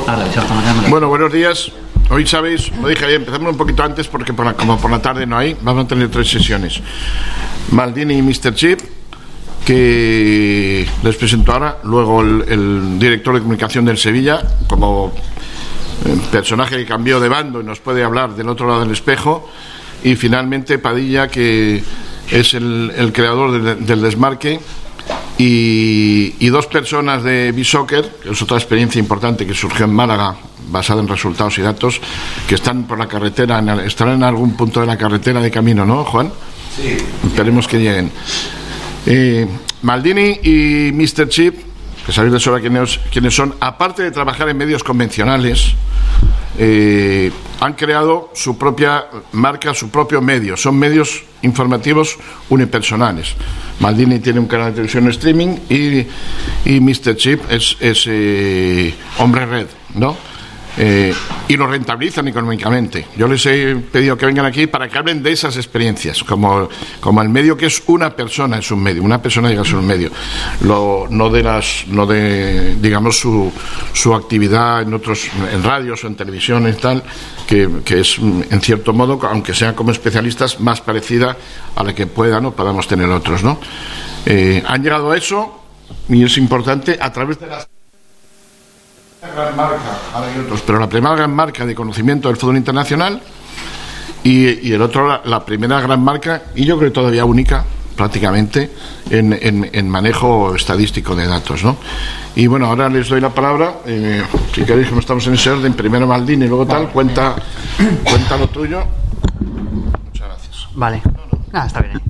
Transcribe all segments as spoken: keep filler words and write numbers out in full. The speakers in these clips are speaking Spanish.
Bueno, buenos días. Hoy sabéis, lo dije ayer, empezamos un poquito antes porque por la, como por la tarde no hay, vamos a tener tres sesiones. Maldini y míster Chip, que les presento ahora, luego el, el director de comunicación del Sevilla, como personaje que cambió de bando y nos puede hablar del otro lado del espejo, y finalmente Padilla, que es el, el creador de, del desmarque, y, y dos personas de B-Soccer, que es otra experiencia importante que surgió en Málaga basada en resultados y datos, que están por la carretera, en el, estarán en algún punto de la carretera de camino, ¿no, Juan? Sí. Esperemos que lleguen. eh, Maldini y míster Chip, que sabéis de sobra quiénes, quiénes son, aparte de trabajar en medios convencionales, eh, han creado su propia marca, su propio medio. Son medios informativos unipersonales. Maldini tiene un canal de televisión streaming y, y míster Chip es, es eh, hombre red, ¿no? Eh, y lo rentabilizan económicamente. Yo les he pedido que vengan aquí para que hablen de esas experiencias, como, como el medio que es una persona, es un medio, una persona llega a ser un medio, lo, no de las, no de, digamos, su, su actividad en otros, en radios o en televisión y tal, que, que es en cierto modo, aunque sean como especialistas, más parecida a la que puedan o podamos tener otros, ¿no? Eh, han llegado a eso y es importante a través de las gran marca, ahora hay otros, pero la primera gran marca de conocimiento del fútbol internacional y, y el otro la, la primera gran marca, y yo creo que todavía única prácticamente en, en, en manejo estadístico de datos, ¿no? Y bueno, ahora les doy la palabra, eh, si queréis, como estamos en ese orden, primero Maldini y luego tal, cuenta, cuenta lo tuyo. Muchas gracias. Vale, nada, está bien.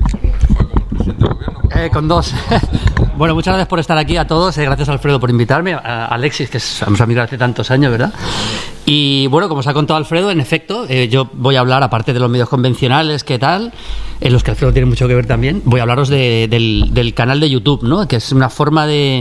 Eh, con dos. Bueno, muchas gracias por estar aquí a todos. Eh, gracias, Alfredo, por invitarme. A Alexis, que somos amigos hace tantos años, ¿verdad? Y bueno, como os ha contado Alfredo, en efecto, eh, yo voy a hablar, aparte de los medios convencionales, ¿qué tal? En los que Alfredo tiene mucho que ver también. Voy a hablaros de, del, del canal de YouTube, ¿no? Que es una forma de...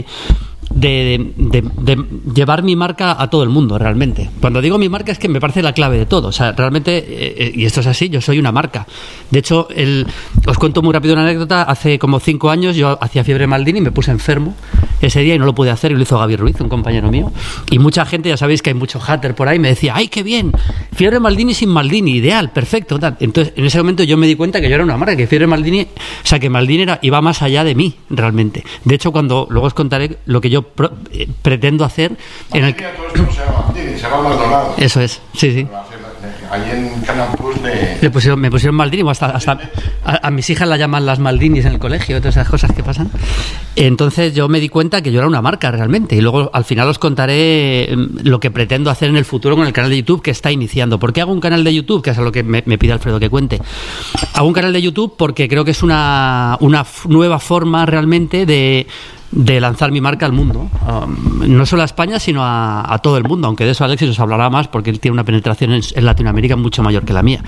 De, de, de, de llevar mi marca a todo el mundo, realmente. Cuando digo mi marca es que me parece la clave de todo. O sea, realmente, eh, y esto es así, yo soy una marca. De hecho, el, os cuento muy rápido una anécdota. Hace como cinco años yo hacía fiebre Maldini y me puse enfermo ese día y no lo pude hacer, y lo hizo Gaby Ruiz, un compañero mío. Y mucha gente, ya sabéis que hay mucho hater por ahí, me decía, ¡ay, qué bien! Fiebre Maldini sin Maldini, ideal, perfecto, tal. Entonces, en ese momento yo me di cuenta que yo era una marca, que fiebre Maldini, o sea, que Maldini era, iba más allá de mí, realmente. De hecho, cuando luego os contaré lo que yo Pro, eh, pretendo hacer en el... Todo esto se llama Maldini, se llama Maldonado. Eso es, sí, sí. Ahí en Canal Plus de... Le pusieron, me pusieron Maldini, hasta, hasta a, a mis hijas la llaman las Maldinis en el colegio, todas esas cosas que pasan. Entonces yo me di cuenta que yo era una marca realmente, y luego al final os contaré lo que pretendo hacer en el futuro con el canal de YouTube que está iniciando. ¿Por qué hago un canal de YouTube? Que es a lo que me, me pide Alfredo que cuente. Hago un canal de YouTube porque creo que es una, una nueva forma realmente de... de lanzar mi marca al mundo, um, no solo a España sino a, a todo el mundo, aunque de eso Alexis os hablará más porque él tiene una penetración en, en Latinoamérica mucho mayor que la mía,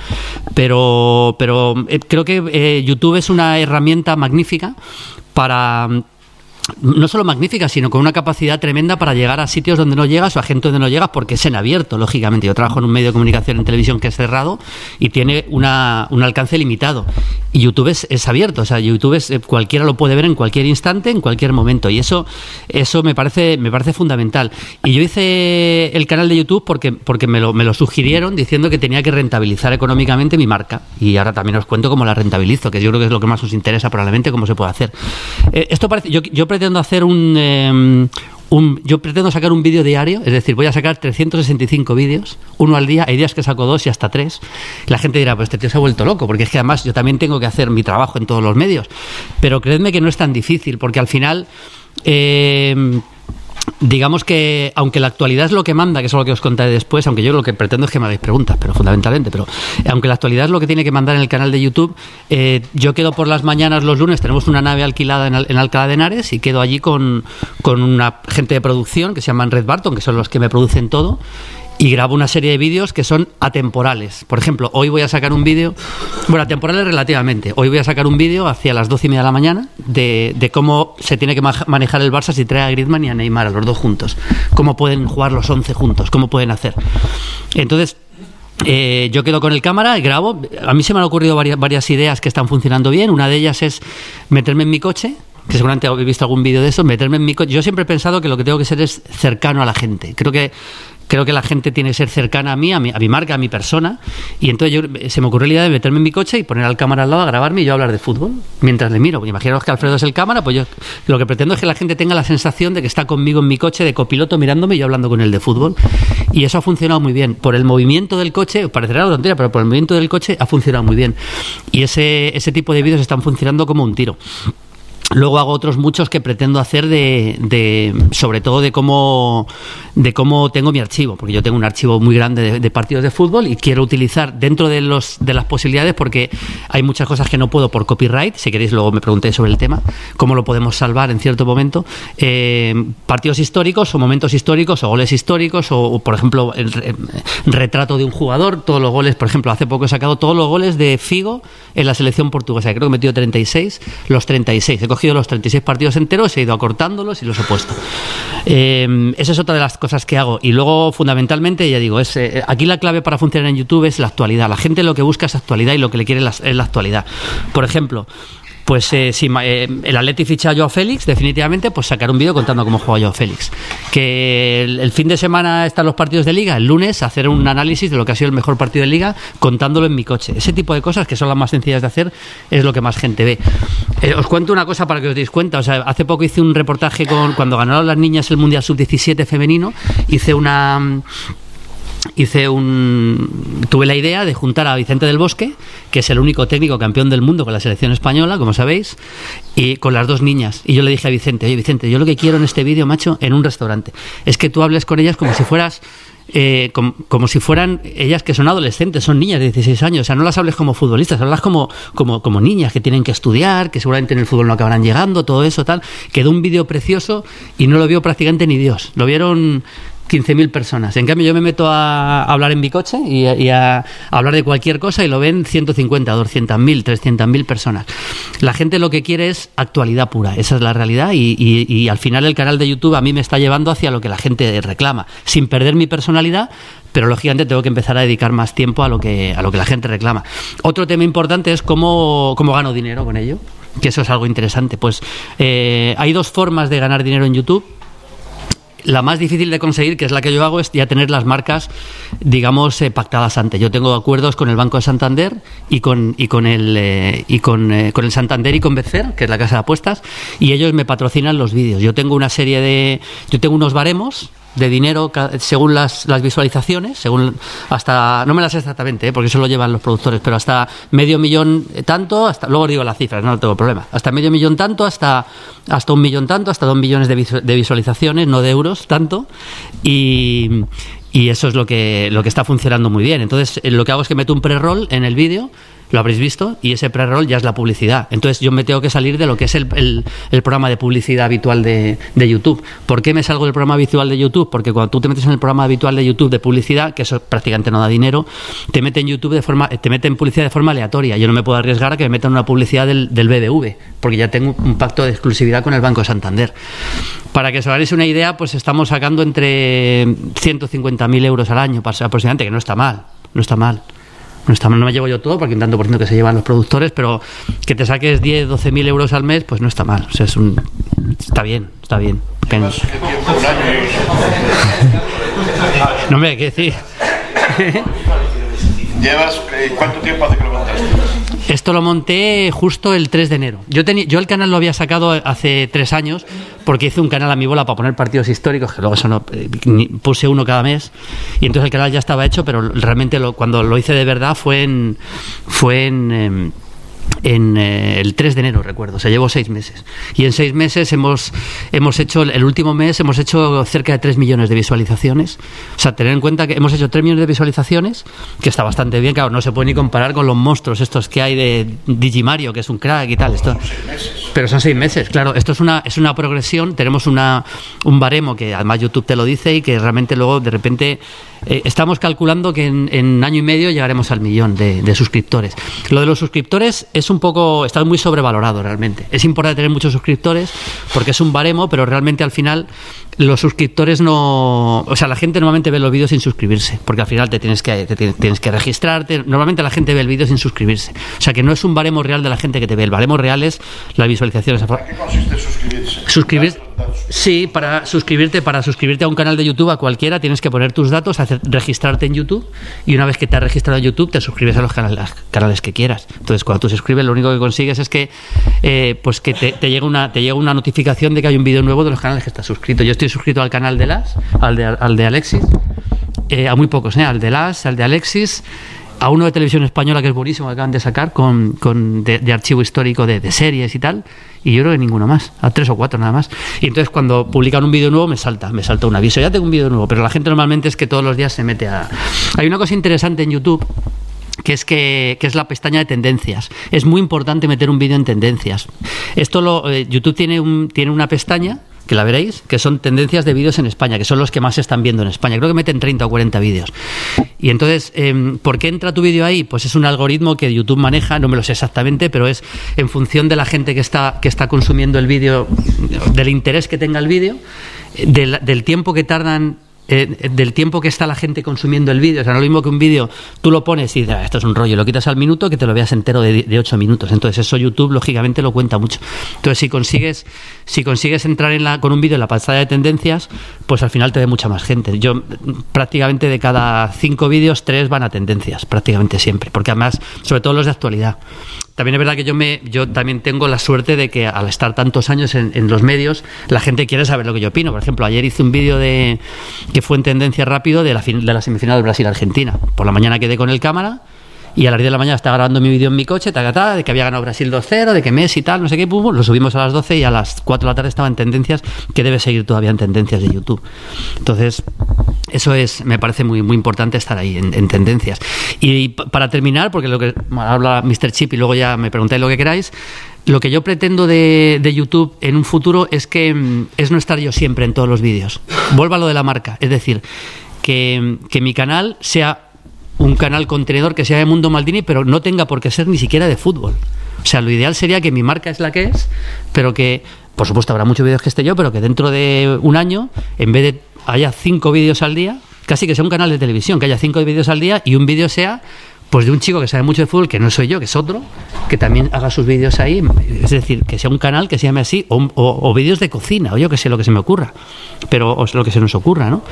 pero, pero eh, creo que eh, YouTube es una herramienta magnífica para... no solo magnífica, sino con una capacidad tremenda para llegar a sitios donde no llegas o a gente donde no llegas, porque es en abierto, lógicamente. Yo trabajo en un medio de comunicación en televisión que es cerrado y tiene una, un alcance limitado. Y YouTube es, es abierto, o sea, YouTube es, cualquiera lo puede ver en cualquier instante, en cualquier momento. Y eso, eso me parece, me parece fundamental. Y yo hice el canal de YouTube porque, porque me lo, me lo sugirieron diciendo que tenía que rentabilizar económicamente mi marca. Y ahora también os cuento cómo la rentabilizo, que yo creo que es lo que más os interesa probablemente, cómo se puede hacer. Eh, esto parece, yo, yo pretendo hacer un, eh, un yo pretendo sacar un vídeo diario, es decir, voy a sacar trescientos sesenta y cinco vídeos, uno al día. Hay días que saco dos y hasta tres. La gente dirá, pues este tío se ha vuelto loco, porque es que además yo también tengo que hacer mi trabajo en todos los medios, pero creedme que no es tan difícil, porque al final eh, digamos que, aunque la actualidad es lo que manda, que es lo que os contaré después, aunque yo lo que pretendo es que me hagáis preguntas, pero fundamentalmente, pero aunque la actualidad es lo que tiene que mandar en el canal de YouTube, eh, yo quedo por las mañanas los lunes, tenemos una nave alquilada en, en Alcalá de Henares, y quedo allí con, con una gente de producción que se llaman Red Barton, que son los que me producen todo, y grabo una serie de vídeos que son atemporales. Por ejemplo, hoy voy a sacar un vídeo, bueno, atemporales relativamente. Hoy voy a sacar un vídeo hacia las doce y media de la mañana de, de cómo se tiene que manejar el Barça si trae a Griezmann y a Neymar, a los dos juntos. Cómo pueden jugar los once juntos, cómo pueden hacer. Entonces, Eh, yo quedo con el cámara y grabo. A mí se me han ocurrido varias, varias ideas que están funcionando bien. Una de ellas es meterme en mi coche, que seguramente habéis visto algún vídeo de eso, meterme en mi coche. Yo siempre he pensado que lo que tengo que ser es cercano a la gente. Creo que Creo que la gente tiene que ser cercana a mí, a mi, a mi marca, a mi persona. Y entonces yo, se me ocurrió la idea de meterme en mi coche y poner al cámara al lado a grabarme y yo hablar de fútbol mientras le miro. Porque imaginaos que Alfredo es el cámara, pues yo lo que pretendo es que la gente tenga la sensación de que está conmigo en mi coche de copiloto mirándome y yo hablando con él de fútbol. Y eso ha funcionado muy bien. Por el movimiento del coche, parecerá una tontería, pero por el movimiento del coche ha funcionado muy bien. Y ese, ese tipo de vídeos están funcionando como un tiro. Luego hago otros muchos que pretendo hacer de, de sobre todo de cómo de cómo tengo mi archivo, porque yo tengo un archivo muy grande de, de partidos de fútbol y quiero utilizar dentro de los de las posibilidades, porque hay muchas cosas que no puedo por copyright. Si queréis luego me preguntéis sobre el tema, cómo lo podemos salvar en cierto momento. Eh, partidos históricos o momentos históricos o goles históricos o, o por ejemplo el, el retrato de un jugador, todos los goles. Por ejemplo, hace poco he sacado todos los goles de Figo en la selección portuguesa, creo que he metido treinta y seis, los treinta y seis, he cogido los treinta y seis partidos enteros, he ido acortándolos y los he puesto. Eh, esa es otra de las cosas que hago. Y luego, fundamentalmente, ya digo, es eh, aquí la clave para funcionar en YouTube es la actualidad. La gente lo que busca es actualidad y lo que le quiere es la, es la actualidad. Por ejemplo, pues eh, si eh, el Atleti ficha a Joao Félix, definitivamente, pues sacar un vídeo contando cómo juega Joao Félix. Que el, el fin de semana están los partidos de Liga, el lunes hacer un análisis de lo que ha sido el mejor partido de Liga contándolo en mi coche. Ese tipo de cosas, que son las más sencillas de hacer, es lo que más gente ve. Eh, os cuento una cosa para que os deis cuenta. O sea, hace poco hice un reportaje con cuando ganaron las niñas el Mundial sub diecisiete femenino, hice una... Hice un tuve la idea de juntar a Vicente del Bosque, que es el único técnico campeón del mundo con la selección española, como sabéis, y con las dos niñas. Y yo le dije a Vicente, oye Vicente, yo lo que quiero en este vídeo, macho, en un restaurante, es que tú hables con ellas como si fueras eh, como, como si fueran ellas que son adolescentes, son niñas de dieciséis años. O sea, no las hables como futbolistas, hablas como, como, como niñas que tienen que estudiar, que seguramente en el fútbol no acabarán llegando, todo eso, tal. Quedó un vídeo precioso y no lo vio prácticamente ni Dios. Lo vieron quince mil personas. En cambio, yo me meto a hablar en mi coche y, y a, a hablar de cualquier cosa y lo ven ciento cincuenta, doscientas mil, trescientas mil personas. La gente lo que quiere es actualidad pura. Esa es la realidad y, y, y al final el canal de YouTube a mí me está llevando hacia lo que la gente reclama, sin perder mi personalidad, pero lógicamente tengo que empezar a dedicar más tiempo a lo que, a lo que la gente reclama. Otro tema importante es cómo, cómo gano dinero con ello, que eso es algo interesante. Pues eh, hay dos formas de ganar dinero en YouTube. La más difícil de conseguir, que es la que yo hago, es ya tener las marcas, digamos, eh, pactadas antes. Yo tengo acuerdos con el Banco de Santander y con y con el eh, y con, eh, con el Santander y con Betfair, que es la casa de apuestas, y ellos me patrocinan los vídeos. Yo tengo una serie de yo tengo unos baremos de dinero según las, las visualizaciones, según hasta, no me las sé exactamente, ¿eh? porque eso lo llevan los productores, pero hasta medio millón tanto, hasta luego os digo las cifras, no tengo problema, hasta medio millón tanto, hasta hasta un millón tanto, hasta dos millones de, visu, de visualizaciones, no de euros tanto, y, y eso es lo que lo que está funcionando muy bien. Entonces lo que hago es que meto un pre-roll en el vídeo, lo habréis visto, y ese pre-roll ya es la publicidad. Entonces yo me tengo que salir de lo que es el, el, el programa de publicidad habitual de, de YouTube. ¿Por qué me salgo del programa habitual de YouTube? Porque cuando tú te metes en el programa habitual de YouTube de publicidad, que eso prácticamente no da dinero, te mete en YouTube de forma, te mete en publicidad de forma aleatoria. Yo no me puedo arriesgar a que me metan una publicidad del, del B B V, porque ya tengo un pacto de exclusividad con el Banco de Santander. Para que os hagáis una idea, pues estamos sacando entre ciento cincuenta mil euros al año aproximadamente, que no está mal, no está mal. No, está, no me llevo yo todo, porque un tanto por ciento que se llevan los productores, pero que te saques diez, doce mil euros al mes, pues no está mal. O sea, es un, está bien, está bien. ¿Llevas qué tiempo? ¿Un año? No me hay que decir. ¿Llevas eh, cuánto tiempo hace que lo montaste? Esto lo monté justo el tres de enero. Yo, tenía, yo el canal lo había sacado hace tres años porque hice un canal a mi bola para poner partidos históricos, que luego eso no, eh, puse uno cada mes, y entonces el canal ya estaba hecho, pero realmente lo, cuando lo hice de verdad fue en... Fue en eh, en eh, el tres de enero, recuerdo. O sea, llevo seis meses y en seis meses hemos hemos hecho, el último mes hemos hecho cerca de tres millones de visualizaciones. O sea, tener en cuenta que hemos hecho tres millones de visualizaciones, que está bastante bien. Claro, no se puede ni comparar con los monstruos estos que hay de Digimario, que es un crack y tal. Esto, pero son seis meses, claro. Esto es una es una progresión. Tenemos una un baremo que además YouTube te lo dice, y que realmente luego de repente eh, estamos calculando que en, en año y medio llegaremos al millón de, de suscriptores. Lo de los suscriptores es un poco, está muy sobrevalorado realmente. Es importante tener muchos suscriptores porque es un baremo, pero realmente al final los suscriptores no, o sea, la gente normalmente ve los vídeos sin suscribirse, porque al final te tienes que te tienes que registrarte. Normalmente la gente ve el vídeo sin suscribirse. O sea, que no es un baremo real de la gente que te ve. El baremo real es las visualizaciones. ¿A qué consiste suscribirse? Suscribirse Sí, para suscribirte, para suscribirte a un canal de YouTube, a cualquiera, tienes que poner tus datos, hacer, registrarte en YouTube, y una vez que te has registrado en YouTube, te suscribes a los canales, canales que quieras. Entonces, cuando tú te suscribes, lo único que consigues es que eh, pues que te, te llegue una te llega una notificación de que hay un vídeo nuevo de los canales que estás suscrito. Yo estoy suscrito al canal de Las, al de, al de Alexis, eh, a muy pocos, ¿eh? Al de Las, al de Alexis, a uno de Televisión Española que es buenísimo, que acaban de sacar con, con de, de archivo histórico de, de series y tal, y yo creo que ninguno más, a tres o cuatro nada más. Y entonces cuando publican un vídeo nuevo me salta, me salta un aviso, ya tengo un vídeo nuevo, pero la gente normalmente es que todos los días se mete a... Hay una cosa interesante en YouTube, que es que, que es la pestaña de tendencias. Es muy importante meter un vídeo en tendencias. Esto lo eh, YouTube tiene un, tiene una pestaña, que la veréis, que son tendencias de vídeos en España, que son los que más se están viendo en España. Creo que meten treinta o cuarenta vídeos. Y entonces, eh, ¿por qué entra tu vídeo ahí? Pues es un algoritmo que YouTube maneja, no me lo sé exactamente, pero es en función de la gente que está, que está consumiendo el vídeo, del interés que tenga el vídeo, del, del tiempo que tardan... Eh, del tiempo que está la gente consumiendo el vídeo. O sea, no es lo mismo que un vídeo, tú lo pones y dices, ah, esto es un rollo, lo quitas al minuto, que te lo veas entero de, de ocho minutos. Entonces eso YouTube, lógicamente, lo cuenta mucho. Entonces, si consigues si consigues entrar en la, con un vídeo en la pantalla de tendencias, pues al final te ve mucha más gente. Yo, prácticamente de cada cinco vídeos, tres van a tendencias, prácticamente siempre. Porque además, sobre todo los de actualidad. También es verdad que yo me yo también tengo la suerte de que al estar tantos años en, en los medios, la gente quiere saber lo que yo opino. Por ejemplo, ayer hice un vídeo de que fue en tendencia rápido de la, de la semifinal del Brasil-Argentina. Por la mañana quedé con el cámara y a las diez de la mañana estaba grabando mi vídeo en mi coche, ta, ta, ta, de que había ganado Brasil dos cero, de que Messi y tal, no sé qué, pum, lo subimos a las doce y a las cuatro de la tarde estaba en tendencias, que debe seguir todavía en tendencias de YouTube. Entonces, eso es, me parece muy muy importante estar ahí en, en tendencias. Y para terminar, porque lo que habla míster Chip y luego ya me preguntáis lo que queráis, lo que yo pretendo de, de YouTube en un futuro es que es no estar yo siempre en todos los vídeos. Vuelva a lo de la marca, es decir, que, que mi canal sea un canal contenedor que sea de Mundo Maldini, pero no tenga por qué ser ni siquiera de fútbol. O sea, lo ideal sería que mi marca es la que es, pero que, por supuesto, habrá muchos vídeos que esté yo, pero que dentro de un año, en vez de haya cinco vídeos al día, casi que sea un canal de televisión, que haya cinco vídeos al día y un vídeo sea pues de un chico que sabe mucho de fútbol, que no soy yo, que es otro, que también haga sus vídeos ahí, es decir, que sea un canal que se llame así, o, o, o vídeos de cocina, o yo que sé, lo que se me ocurra, pero o lo que se nos ocurra, ¿no?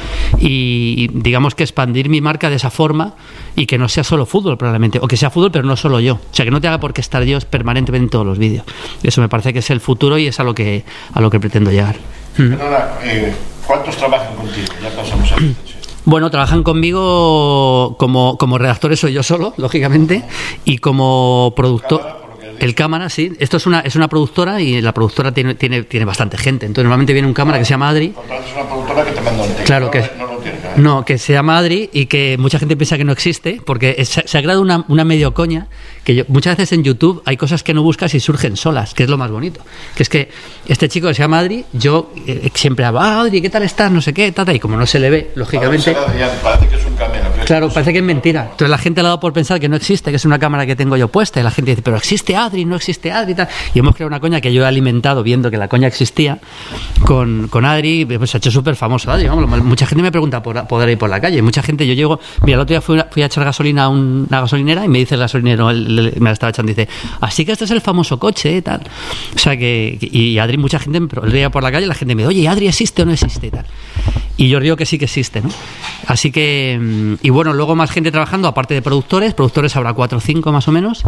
Y, y digamos que expandir mi marca de esa forma y que no sea solo fútbol probablemente, o que sea fútbol pero no solo yo, o sea, que no te haga por qué estar yo permanentemente en todos los vídeos. Eso me parece que es el futuro y es a lo que a lo que pretendo llegar. Perdona, eh, ¿cuántos trabajan contigo? Ya pasamos a la extensión. Bueno, trabajan conmigo como, como redactores, soy yo solo, lógicamente, y como productor. El cámara, sí. Esto es una es una productora y la productora tiene tiene tiene bastante gente. Entonces normalmente viene un cámara que se llama Adri. Es una productora que te manda un texto. Claro que no, no, lo tiene, no, que se llama Adri y que mucha gente piensa que no existe porque es, se ha creado una, una medio coña que yo, muchas veces en YouTube hay cosas que no buscas y surgen solas, que es lo más bonito. Que es que este chico que se llama Adri, yo eh, siempre hablo, ah, Adri, ¿qué tal estás? No sé qué, tata, y como no se le ve, lógicamente. Adrián, parece que es un camino. Claro, parece que es mentira. Entonces la gente le ha dado por pensar que no existe, que es una cámara que tengo yo puesta, y la gente dice, pero existe Adri, no existe Adri. Y, tal. Y hemos creado una coña que yo he alimentado viendo que la coña existía con, con Adri, pues se ha hecho súper famoso Adri, vamos, mucha gente me pregunta por poder ir por la calle, mucha gente, yo llego, mira, el otro día fui, fui a echar gasolina a un, una gasolinera y me dice el gasolinero, el, el, me la estaba echando, dice, así que este es el famoso coche, y tal, o sea que, y Adri, mucha gente, pero el día por la calle la gente me dice, oye, ¿Adri existe o no existe? Y tal. Y yo digo que sí que existe, ¿no? Así que, y bueno, luego más gente trabajando, aparte de productores, productores habrá cuatro o cinco más o menos,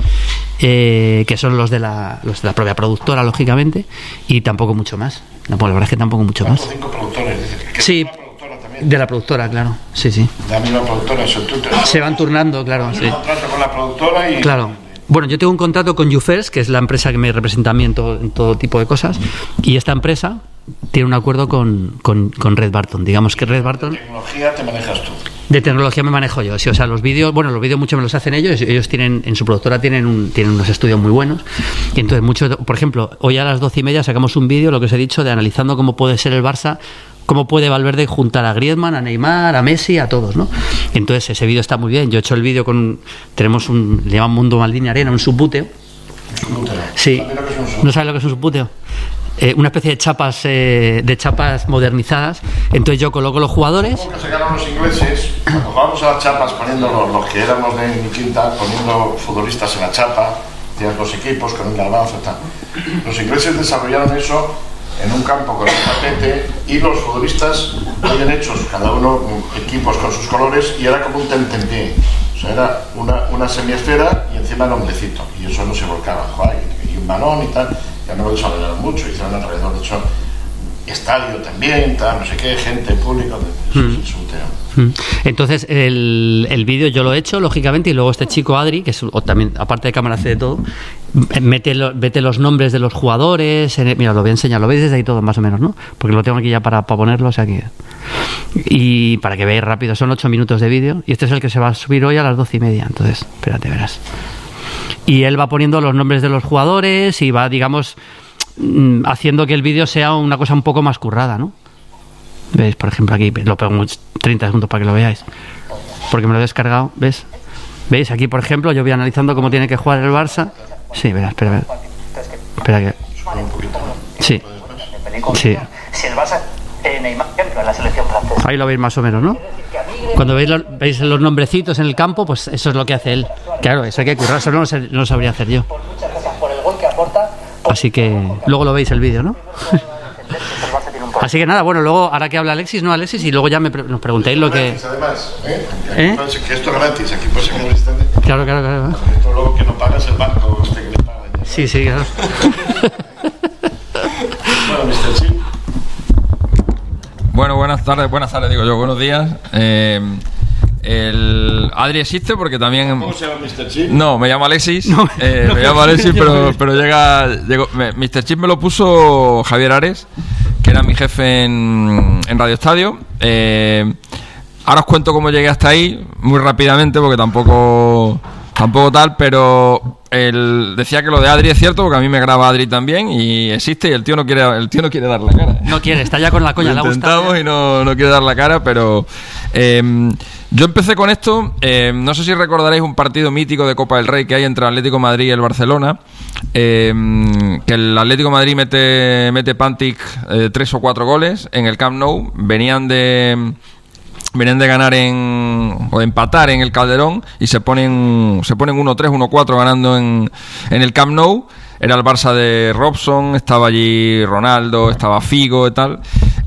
eh, que son los de la los de la propia productora, lógicamente, y tampoco mucho más. No, pues la verdad es que tampoco mucho más. Cuatro o cinco productores, dices. ¿Que sí, es una productora también? De la productora, claro. Sí, sí. De la misma productora, eso tú te... Se van turnando, claro, sí. Un contrato con la productora y... Claro. Bueno, yo tengo un contrato con YouFirst, que es la empresa que me representa a mí en todo, en todo tipo de cosas, y esta empresa tiene un acuerdo con, con, con Red Barton. Digamos que Red Barton... De tecnología te manejas tú. De tecnología me manejo yo, sí, o sea, los vídeos, bueno, los vídeos muchos me los hacen ellos, ellos tienen, en su productora tienen un, tienen unos estudios muy buenos, y entonces muchos, por ejemplo, hoy a las doce y media sacamos un vídeo, lo que os he dicho, de analizando cómo puede ser el Barça, cómo puede Valverde juntar a Griezmann, a Neymar, a Messi, a todos, ¿no? Entonces ese vídeo está muy bien, yo he hecho el vídeo con, tenemos un, le llaman Mundo Maldini Arena, un subbuteo. Sí, ¿no sabes lo que es un subbuteo? Eh, una especie de chapas eh, de chapas modernizadas. Entonces yo coloco los jugadores. Como que sacaron los ingleses, cuando jugábamos a las chapas, poniendo los, los que éramos de mi quinta, poniendo futbolistas en la chapa, tenían los equipos con un garbanzo y tal. Los ingleses desarrollaron eso en un campo con un tapete y los futbolistas habían hecho cada uno equipos con sus colores y era como un tentempié. O sea, era una, una semiesfera y encima el hombrecito, y eso no se volcaba, joder, y, y un balón y tal. Ya no lo desarrollaron mucho, hicieron alrededor, de hecho, estadio también, tal, no sé qué, gente, público, eso mm. es un tema. Entonces, el, el vídeo yo lo he hecho, lógicamente, y luego este chico Adri, que es, o también, aparte de cámara, hace de todo, mete, lo, mete los nombres de los jugadores, en el, mira, lo voy a enseñar, lo veis desde ahí todo, más o menos, ¿no? Porque lo tengo aquí ya para, para ponerlo, o sea que... Y para que veáis rápido, son ocho minutos de vídeo, y este es el que se va a subir hoy a las doce y media, entonces, espérate, verás. Y él va poniendo los nombres de los jugadores y va, digamos, haciendo que el vídeo sea una cosa un poco más currada, ¿no? ¿Veis? Por ejemplo, aquí lo pongo treinta segundos para que lo veáis, porque me lo he descargado, ¿ves? ¿Veis? Aquí, por ejemplo, yo voy analizando cómo tiene que jugar el Barça. Sí, verá, espera, espera. Espera que... Sí. Sí. Si el Barça, Neymar, en la selección francesa. Ahí lo veis más o menos, ¿no? Cuando veis los, veis los nombrecitos en el campo, pues eso es lo que hace él. Claro, eso hay que currar, eso no lo, sé, no lo sabría hacer yo. Así que luego lo veis el vídeo, ¿no? Así que nada, bueno, luego, ahora que habla Alexis, no Alexis, y luego ya me pre nos preguntéis lo que... Además, ¿eh? ¿Eh? Que esto es gratis, aquí puede ser que no estén... Claro, claro, claro. Esto luego que no pagas el banco, este que le paga. Sí, sí, claro. Bueno, mister Chip. Bueno, buenas tardes, buenas tardes, digo yo, buenos días. Eh... El Adri existe porque también... ¿Cómo se llama mister Chip? No, me llamo Alexis. No, eh, no, me llamo Alexis, pero, pero llega... Llegó, me, mister Chip me lo puso Javier Ares, que era mi jefe en, en Radio Estadio. Eh, ahora os cuento cómo llegué hasta ahí, muy rápidamente, porque tampoco... Tampoco tal, pero él decía que lo de Adri es cierto, porque a mí me graba Adri también y existe, y el tío no quiere, el tío no quiere dar la cara. No quiere, está ya con la coña, lo le ha gustado. intentamos y no, no quiere dar la cara, pero eh, yo empecé con esto, eh, no sé si recordaréis un partido mítico de Copa del Rey que hay entre el Atlético de Madrid y el Barcelona, eh, que el Atlético de Madrid mete, mete Pantic eh, tres o cuatro goles en el Camp Nou, venían de... Venían de ganar en o de empatar en el Calderón y se ponen se ponen uno tres, uno cuatro ganando en, en el Camp Nou. Era el Barça de Robson, estaba allí Ronaldo, estaba Figo y tal.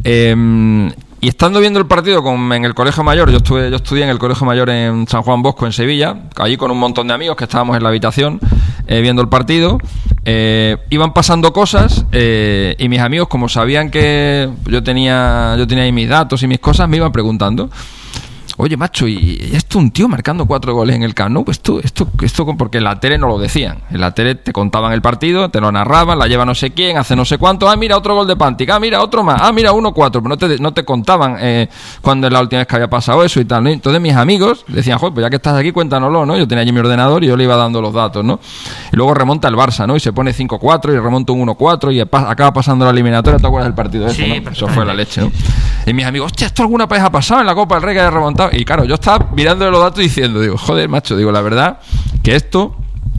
Eh, y estando viendo el partido con, en el Colegio Mayor, yo estuve yo estudié en el Colegio Mayor en San Juan Bosco, en Sevilla, allí con un montón de amigos que estábamos en la habitación eh, viendo el partido. Eh, iban pasando cosas eh, y mis amigos, como sabían que yo tenía yo tenía ahí mis datos y mis cosas, me iban preguntando: oye, macho, ¿y esto un tío marcando cuatro goles en el Camp Nou? Esto, esto, esto, porque en la tele no lo decían. En la tele te contaban el partido, te lo narraban, la lleva no sé quién, hace no sé cuánto. Ah, mira, otro gol de Pantic. Ah, mira, otro más. Ah, mira, uno cuatro. Pero no te, no te contaban eh, cuándo es la última vez que había pasado eso y tal, ¿no? Entonces mis amigos decían: joder, pues ya que estás aquí, cuéntanoslo, ¿no? Yo tenía allí mi ordenador y yo le iba dando los datos, ¿no? Y luego remonta el Barça, ¿no? Y se pone cinco cuatro y remonta un uno cuatro y acaba pasando la eliminatoria. ¿Te acuerdas del partido ese, sí, no? Eso fue la leche, ¿no? Y mis amigos: hostia, ¿esto alguna vez ha pasado en la Copa del Rey que haya remontado? Y claro, yo estaba mirándole los datos y diciendo, digo, joder, macho, digo, la verdad que esto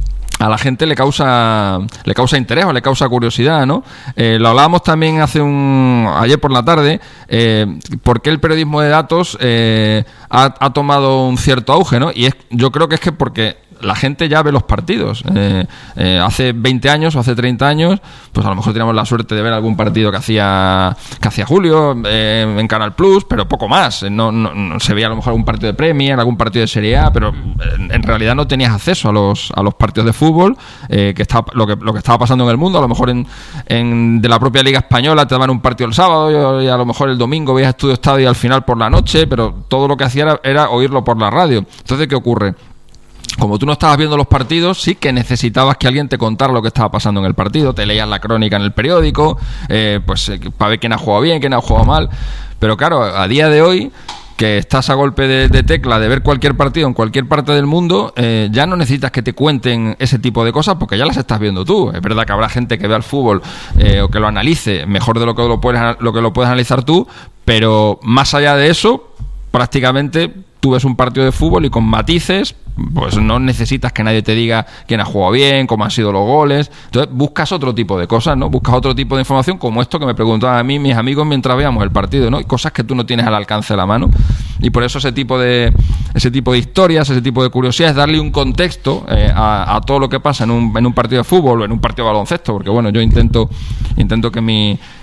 a la gente le causa le causa interés o le causa curiosidad, ¿no? Eh, lo hablábamos también hace un ayer por la tarde, eh, por qué el periodismo de datos eh, ha, ha tomado un cierto auge, ¿no? Y es, yo creo que es que porque la gente ya ve los partidos. Eh, eh, hace veinte años o hace treinta años, pues a lo mejor teníamos la suerte de ver algún partido que hacía que hacía Julio eh, en Canal Plus, pero poco más. No, no, no se veía a lo mejor algún partido de Premier, algún partido de Serie A, pero en, en realidad no tenías acceso a los a los partidos de fútbol, eh, que estaba, lo que lo que estaba pasando en el mundo. A lo mejor en, en de la propia Liga Española te daban un partido el sábado y a lo mejor el domingo veías Estudio Estadio al final por la noche, pero todo lo que hacía era, era oírlo por la radio. Entonces, ¿qué ocurre? Como tú no estabas viendo los partidos, sí que necesitabas que alguien te contara lo que estaba pasando en el partido. Te leías la crónica en el periódico, eh, pues eh, para ver quién ha jugado bien, quién ha jugado mal. Pero claro, a día de hoy, que estás a golpe de, de tecla de ver cualquier partido en cualquier parte del mundo, eh, ya no necesitas que te cuenten ese tipo de cosas porque ya las estás viendo tú. Es verdad que habrá gente que vea el fútbol eh, o que lo analice mejor de lo que lo puedes, lo que lo puedes analizar tú, pero más allá de eso, prácticamente tú ves un partido de fútbol y con matices, pues no necesitas que nadie te diga quién ha jugado bien, cómo han sido los goles. Entonces buscas otro tipo de cosas, ¿no? Buscas otro tipo de información como esto que me preguntaban a mí mis amigos mientras veíamos el partido, ¿no? Y cosas que tú no tienes al alcance de la mano. Y por eso ese tipo de ese tipo de historias, ese tipo de curiosidades, darle un contexto eh, a, a todo lo que pasa en un, en un partido de fútbol o en un partido de baloncesto, porque bueno, yo intento intento que mi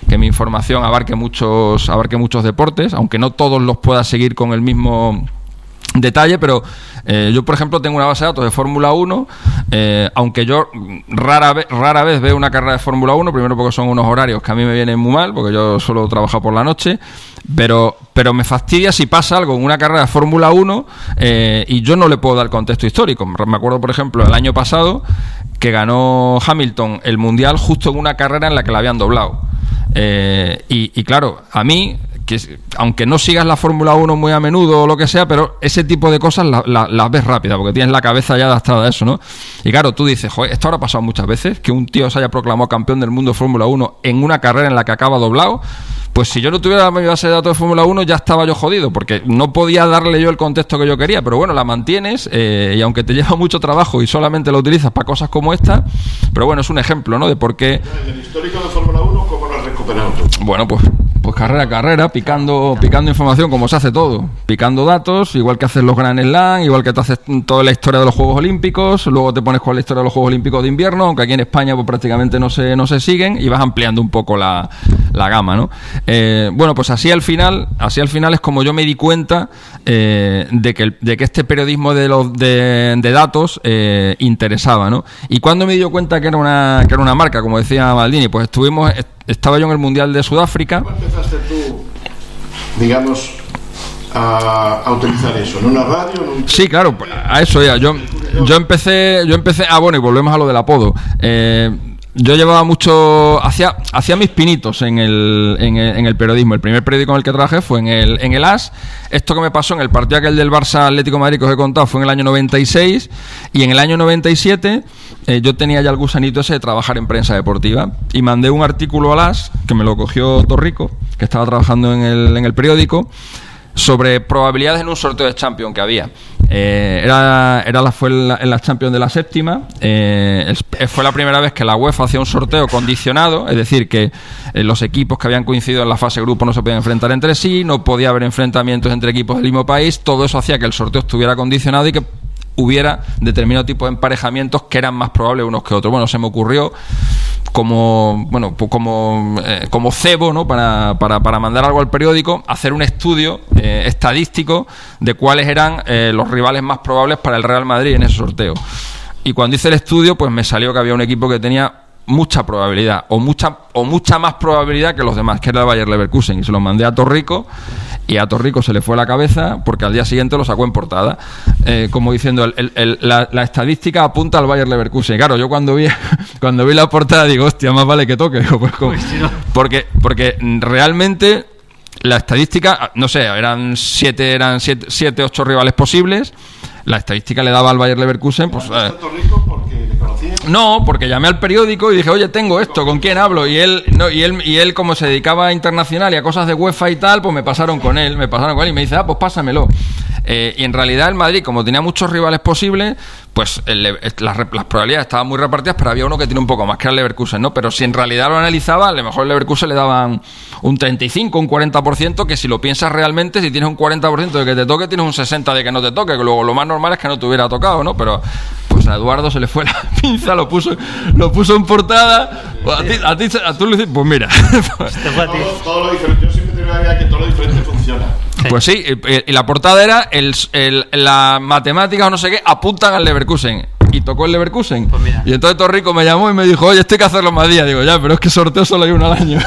que mi información abarque muchos, abarque muchos deportes, aunque no todos los pueda seguir con el mismo detalle, pero eh, yo por ejemplo tengo una base de datos de Fórmula uno, eh, aunque yo rara vez, rara vez veo una carrera de Fórmula uno, primero porque son unos horarios que a mí me vienen muy mal, porque yo suelo trabajar por la noche, pero pero me fastidia si pasa algo en una carrera de Fórmula uno eh, y yo no le puedo dar contexto histórico. Me acuerdo por ejemplo el año pasado que ganó Hamilton el Mundial justo en una carrera en la que la habían doblado, eh, y, y claro, a mí que aunque no sigas la Fórmula uno muy a menudo o lo que sea, pero ese tipo de cosas las la, la ves rápida, porque tienes la cabeza ya adaptada a eso, ¿no? Y claro, tú dices, joder, esto habrá pasado muchas veces, que un tío se haya proclamado campeón del mundo de Fórmula uno en una carrera en la que acaba doblado. Pues si yo no tuviera mi base de datos de Fórmula uno ya estaba yo jodido, porque no podía darle yo el contexto que yo quería, pero bueno, la mantienes, eh, y aunque te lleva mucho trabajo y solamente lo utilizas para cosas como esta, pero bueno, es un ejemplo, ¿no?, de por qué... ¿El histórico de Fórmula uno cómo lo has recuperado tú? Bueno, pues, pues carrera a carrera, picando, picando información, como se hace todo, picando datos, igual que haces los Grand Slam, igual que te haces toda la historia de los Juegos Olímpicos, luego te pones con la historia de los Juegos Olímpicos de invierno, aunque aquí en España pues prácticamente no se, no se siguen, y vas ampliando un poco la, la gama, ¿no? Eh, bueno, pues así al final, así al final es como yo me di cuenta eh, de que el, de que este periodismo de los de, de datos eh, interesaba, ¿no? Y cuando me di cuenta que era una que era una marca, como decía Maldini, pues estuvimos estaba yo en el Mundial de Sudáfrica. ¿Cómo empezaste tú, digamos, a, a utilizar eso? ¿En una radio? ¿En un... Sí, claro, a eso ya. Yo yo empecé yo empecé ah bueno, y volvemos a lo del apodo. Eh, Yo llevaba mucho, hacía, hacía mis pinitos en el, en el, en el periodismo. El primer periódico en el que trabajé fue en el, en el AS. Esto que me pasó en el partido aquel del Barça Atlético de Madrid que os he contado fue en el año noventa y seis, y en el año noventa y siete eh, yo tenía ya el gusanito ese de trabajar en prensa deportiva, y mandé un artículo al AS, que me lo cogió Torrico, que estaba trabajando en el, en el periódico, sobre probabilidades en un sorteo de Champions que había. Eh, era, era la, fue en la, en la Champions de la séptima. Eh, es, fue la primera vez que la UEFA hacía un sorteo condicionado, es decir, que eh, los equipos que habían coincidido en la fase grupo no se podían enfrentar entre sí, no podía haber enfrentamientos entre equipos del mismo país. Todo eso hacía que el sorteo estuviera condicionado y que hubiera determinado tipo de emparejamientos que eran más probables unos que otros. Bueno, se me ocurrió como bueno como eh, como cebo, ¿no?, para, para, para mandar algo al periódico, hacer un estudio eh, estadístico de cuáles eran eh, los rivales más probables para el Real Madrid en ese sorteo. Y cuando hice el estudio, pues me salió que había un equipo que tenía mucha probabilidad, o mucha o mucha más probabilidad que los demás, que era el Bayer Leverkusen, y se lo mandé a Torrico, y a Torrico se le fue la cabeza porque al día siguiente lo sacó en portada, eh, como diciendo el, el, el, la, la estadística apunta al Bayer Leverkusen. Y claro, yo cuando vi cuando vi la portada digo, hostia, más vale que toque. Digo, pues, como, pues, si no. porque porque realmente la estadística, no sé, eran siete eran siete, siete ocho rivales posibles. La estadística le daba al Bayer Leverkusen, pues eh, porque le conocía. No, porque llamé al periódico y dije, oye, tengo esto, ¿con quién hablo? Y él, no, y él, y él como se dedicaba a internacional y a cosas de UEFA y tal, pues me pasaron con él, me pasaron con él y me dice, ah, pues pásamelo. Eh, y en realidad el Madrid, como tenía muchos rivales posibles, pues el, las, las probabilidades estaban muy repartidas, pero había uno que tiene un poco más, que era el Leverkusen, ¿no? Pero si en realidad lo analizaba, a lo mejor el Leverkusen le daban un treinta y cinco, un cuarenta por ciento, que si lo piensas realmente, si tienes un cuarenta por ciento de que te toque, tienes un sesenta por ciento de que no te toque, que luego lo más normal es que no te hubiera tocado, ¿no? Pero pues a Eduardo se le fue la pinza, lo puso lo puso en portada. A ti, a ti, a tú lo dices, pues mira. todo, todo lo diferente, yo siempre tengo la idea que todo lo diferente funciona. Pues sí, y, y la portada era el, el, la matemática o no sé qué apuntan al Leverkusen. Y tocó el Leverkusen. Pues y entonces Torrico me llamó y me dijo, oye, esto hay que hacerlo más días. Digo, ya, pero es que sorteo solo hay uno al año.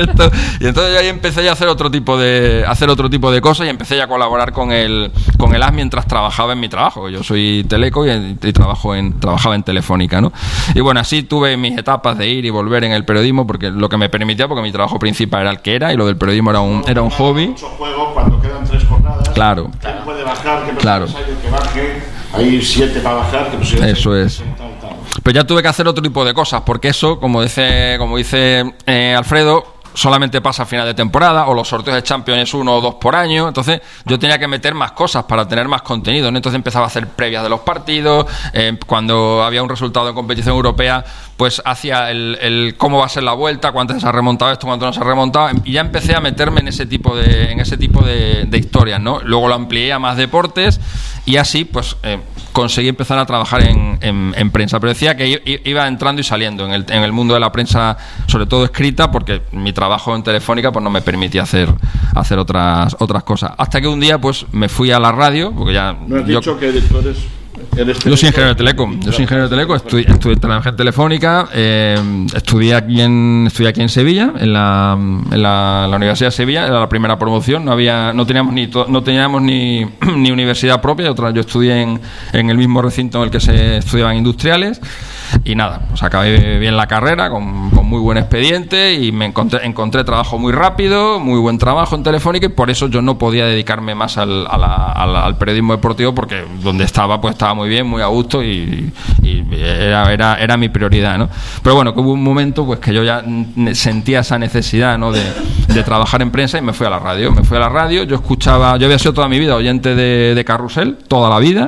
Y entonces yo ahí empecé ya a hacer otro tipo de hacer otro tipo de cosas, y empecé ya a colaborar con el con el A S mientras trabajaba en mi trabajo. Yo soy teleco y, y trabajo en trabajaba en Telefónica, ¿no? Y bueno, así tuve mis etapas de ir y volver en el periodismo, porque lo que me permitía, porque mi trabajo principal era el que era, y lo del periodismo era un era un hobby. Muchos juegos cuando quedan tres jornadas. Claro. ¿Quién puede bajar? ¿Qué claro. Hay que baje? Hay siete para bajar. Que pues eso es. Pero ya tuve que hacer otro tipo de cosas, porque eso, como dice como dice eh, Alfredo, solamente pasa a final de temporada, o los sorteos de Champions uno o dos por año. Entonces yo tenía que meter más cosas para tener más contenido, ¿no? Entonces empezaba a hacer previas de los partidos, eh, cuando había un resultado de competición europea, pues hacía el, el cómo va a ser la vuelta, cuánto se ha remontado esto, cuánto no se ha remontado, y ya empecé a meterme en ese tipo de en ese tipo de, de historias, ¿no? Luego lo amplié a más deportes, y así pues eh, conseguí empezar a trabajar en, en, en prensa. Pero decía que iba entrando y saliendo en el, en el mundo de la prensa, sobre todo escrita, porque mi trabajo en Telefónica pues no me permitía hacer hacer otras otras cosas. Hasta que un día pues me fui a la radio, porque ya... ¿No has yo, dicho que tú eres... Yo soy ingeniero de Telecom, yo soy ingeniero de Telecom, estudié, estudié trabajé en Telefónica, eh, estudié aquí en estudié aquí en Sevilla, en la, en la, en la Universidad de Sevilla, era la primera promoción, no había, no teníamos ni to, no teníamos ni, ni universidad propia, otra, yo estudié en, en el mismo recinto en el que se estudiaban industriales, y nada, pues acabé bien la carrera, con, con muy buen expediente, y me encontré, encontré trabajo muy rápido, muy buen trabajo en Telefónica, y por eso yo no podía dedicarme más al, a la, al, al periodismo deportivo, porque donde estaba pues estaba muy bien, muy a gusto, y, y era, era, era mi prioridad, ¿no? Pero bueno, que hubo un momento pues que yo ya sentía esa necesidad, ¿no? de, de trabajar en prensa, y me fui a la radio, me fui a la radio, yo escuchaba, yo había sido toda mi vida oyente de, de Carrusel, toda la vida,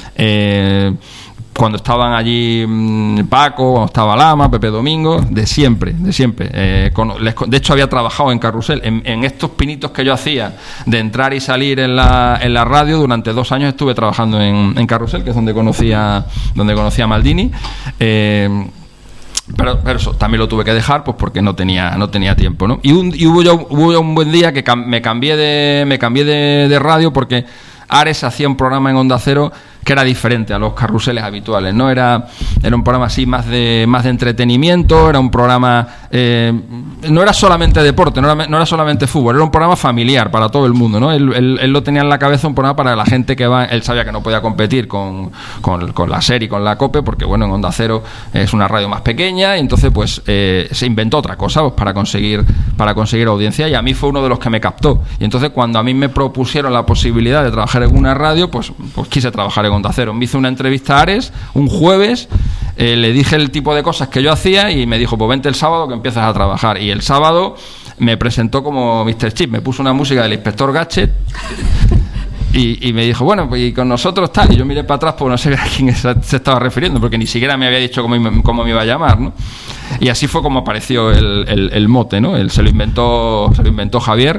eh, cuando estaban allí Paco, cuando estaba Lama, Pepe Domingo, de siempre, de siempre. Eh, con, les, de hecho, había trabajado en Carrusel. En, en estos pinitos que yo hacía de entrar y salir en la, en la radio, durante dos años estuve trabajando en, en Carrusel, que es donde conocía, donde conocía a Maldini. Eh, Pero, pero eso también lo tuve que dejar, pues porque no tenía no tenía tiempo, ¿no? Y, un, y hubo, yo, hubo un buen día que cam, me cambié de me cambié de, de radio, porque Ares hacía un programa en Onda Cero que era diferente a los carruseles habituales, ¿no? Era, era un programa así más de más de entretenimiento, era un programa... Eh, no era solamente deporte, no era, no era solamente fútbol, era un programa familiar para todo el mundo, ¿no? Él, él, él lo tenía en la cabeza, un programa para la gente que va... Él sabía que no podía competir con, con, con la SER y con la COPE, porque, bueno, en Onda Cero es una radio más pequeña, y entonces, pues, eh, se inventó otra cosa, pues, para conseguir, para conseguir audiencia, y a mí fue uno de los que me captó. Y entonces, cuando a mí me propusieron la posibilidad de trabajar en una radio, pues, pues quise trabajar en Onda Cero. Me hizo una entrevista a Ares un jueves, eh, le dije el tipo de cosas que yo hacía, y me dijo, pues vente el sábado que empiezas a trabajar. Y el sábado me presentó como mister Chip, me puso una música del Inspector Gadget y, y me dijo, bueno, pues y con nosotros tal, y yo miré para atrás, pues no sé a quién se estaba refiriendo, porque ni siquiera me había dicho cómo, cómo me iba a llamar, ¿no? Y así fue como apareció el, el, el mote, ¿no? Él se lo inventó, se lo inventó Javier,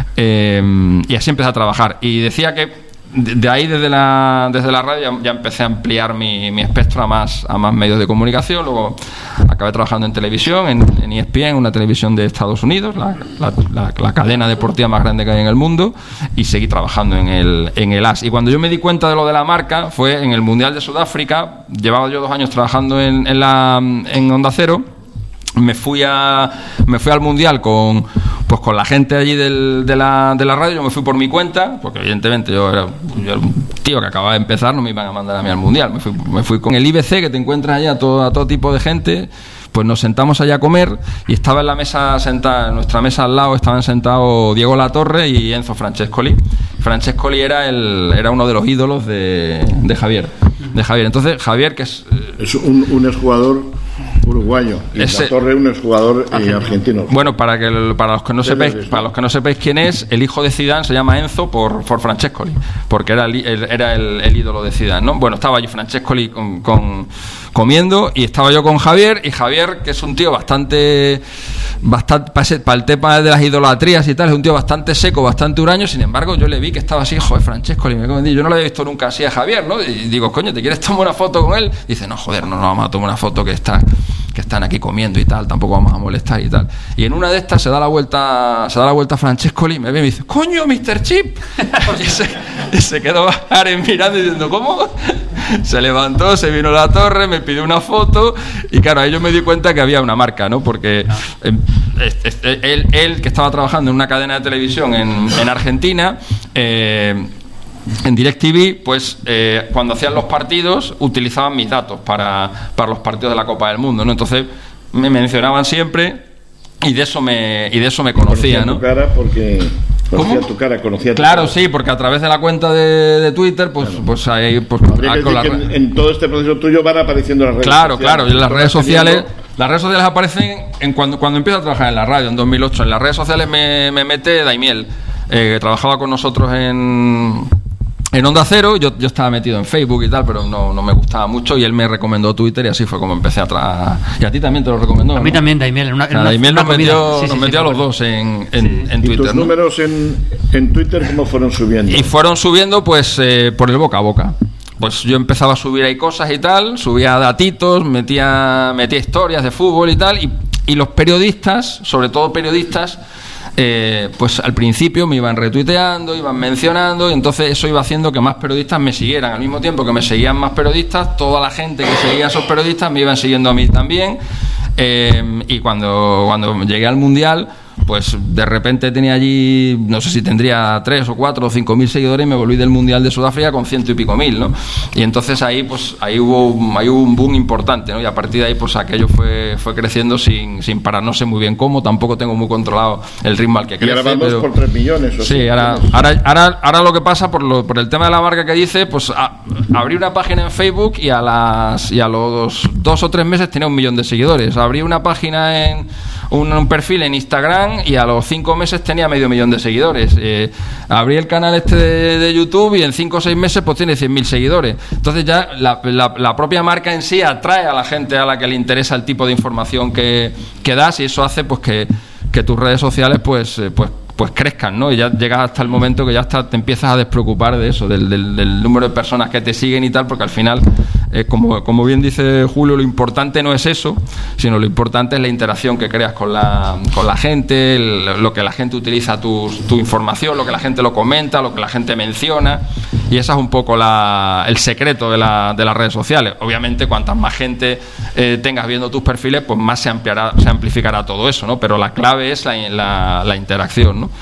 eh, y así empecé a trabajar. Y decía que de ahí, desde la desde la radio, ya, ya empecé a ampliar mi, mi espectro a más a más medios de comunicación. Luego acabé trabajando en televisión, en, en E S P N, una televisión de Estados Unidos, la, la, la, la cadena deportiva más grande que hay en el mundo, y seguí trabajando en el en el A S. Y cuando yo me di cuenta de lo de la marca fue en el Mundial de Sudáfrica. Llevaba yo dos años trabajando en, en la en Onda Cero. Me fui a me fui al Mundial con pues con la gente allí del, de, la, de la radio. Yo me fui por mi cuenta, porque evidentemente yo era, yo era un tío que acababa de empezar, no me iban a mandar a mí al Mundial. Me fui, me fui con el I B C, que te encuentras allá a todo, a todo tipo de gente. Pues nos sentamos allá a comer, y estaba en la mesa sentada, en nuestra mesa al lado estaban sentados Diego Latorre y Enzo Francescoli. Francescoli era el era uno de los ídolos de, de Javier, de Javier. Entonces Javier, que es es un, un exjugador uruguayo, y ese, Latorre un exjugador eh, argentino. Bueno, para que para los que no sepáis, para los que no sepáis quién es, el hijo de Zidane se llama Enzo por, por Francescoli, porque era el, era el, el ídolo de Zidane, ¿no? Bueno, estaba allí Francescoli con, con comiendo, y estaba yo con Javier, y Javier, que es un tío bastante bastante para, ese, para el tema de las idolatrías y tal, es un tío bastante seco, bastante huraño. Sin embargo, yo le vi que estaba así, joder, Francescoli, me comí, yo no lo había visto nunca así a Javier, ¿no? Y digo, coño, ¿te quieres tomar una foto con él? Y dice, no, joder, no nos vamos a tomar una foto, que está que están aquí comiendo y tal, tampoco vamos a molestar y tal. Y en una de estas se da la vuelta se da la vuelta Francescoli, me ve y me dice, coño, mister Chip. Y se, se quedó Ares mirando y diciendo, ¿cómo? Se levantó, se vino a la torre, me pidió una foto, y claro, ahí yo me di cuenta que había una marca, ¿no? Porque eh, él, él, que estaba trabajando en una cadena de televisión en, en Argentina, eh, en DirecTV, pues eh, cuando hacían los partidos utilizaban mis datos para, para los partidos de la Copa del Mundo, ¿no? Entonces me mencionaban siempre, y de eso me y de eso me conocía, ¿no? Tu cara porque conocía tu cara, conocía tu claro, cara. Sí, porque a través de la cuenta de, de Twitter, pues, claro. pues ahí, pues, habría que decir que en, en todo este proceso tuyo van apareciendo las redes claro, sociales. Claro, claro, y en las redes sociales, las redes sociales aparecen en cuando cuando empiezo a trabajar en la radio en dos mil ocho. En las redes sociales me, me mete Daimiel, eh, que trabajaba con nosotros en en Onda Cero, yo, yo estaba metido en Facebook y tal, pero no, no me gustaba mucho, y él me recomendó Twitter y así fue como empecé a tra... Y a ti también te lo recomendó, A mí ¿no? también, Daimiel. En una, O sea, en una, Daimiel una nos comida. metió, Sí, sí, nos sí, metió a sí, los dos en, en, Sí. en ¿Y Twitter, tus ¿no? números en, en Twitter cómo fueron subiendo? Y fueron subiendo pues eh, por el boca a boca. Pues yo empezaba a subir ahí cosas y tal, subía datitos, metía, metía historias de fútbol y tal, y, y los periodistas, sobre todo periodistas, eh, pues al principio me iban retuiteando, iban mencionando, y entonces eso iba haciendo que más periodistas me siguieran. Al mismo tiempo que me seguían más periodistas, toda la gente que seguía a esos periodistas me iban siguiendo a mí también. Eh, y cuando, cuando llegué al Mundial, pues de repente tenía allí, no sé si tendría tres o cuatro o cinco mil seguidores, y me volví del Mundial de Sudáfrica con ciento y pico mil, ¿no? Y entonces ahí pues ahí hubo, ahí hubo un boom importante, ¿no? Y a partir de ahí pues aquello fue, fue creciendo sin, sin parar. No sé muy bien cómo, tampoco tengo muy controlado el ritmo al que Y crece. ahora vamos pero... por tres millones. ¿O Sí, ahora, ahora, ahora, ahora lo que pasa por, lo, por el tema de la marca que dice, pues a, abrí una página en Facebook y a las y a los dos o tres meses tenía un millón de seguidores. Abrí una página en un, un perfil en Instagram y a los cinco meses tenía medio millón de seguidores. Eh, abrí el canal este de, de YouTube y en cinco o seis meses pues tiene cien mil seguidores. Entonces ya la, la, la propia marca en sí atrae a la gente a la que le interesa el tipo de información que, que das, y eso hace pues que, que tus redes sociales pues eh, pues pues crezcan, ¿no? Y ya llegas hasta el momento que ya hasta te empiezas a despreocupar de eso, del, del, del número de personas que te siguen y tal, porque al final, eh, como, como bien dice Julio, lo importante no es eso, sino lo importante es la interacción que creas con la, con la gente, el, lo que la gente utiliza tu, tu información, lo que la gente lo comenta, lo que la gente menciona, y esa es un poco la, el secreto de, la, de las redes sociales. Obviamente, cuantas más gente eh, tengas viendo tus perfiles, pues más se ampliará, se amplificará todo eso, ¿no? Pero la clave es la, la, la interacción, ¿no?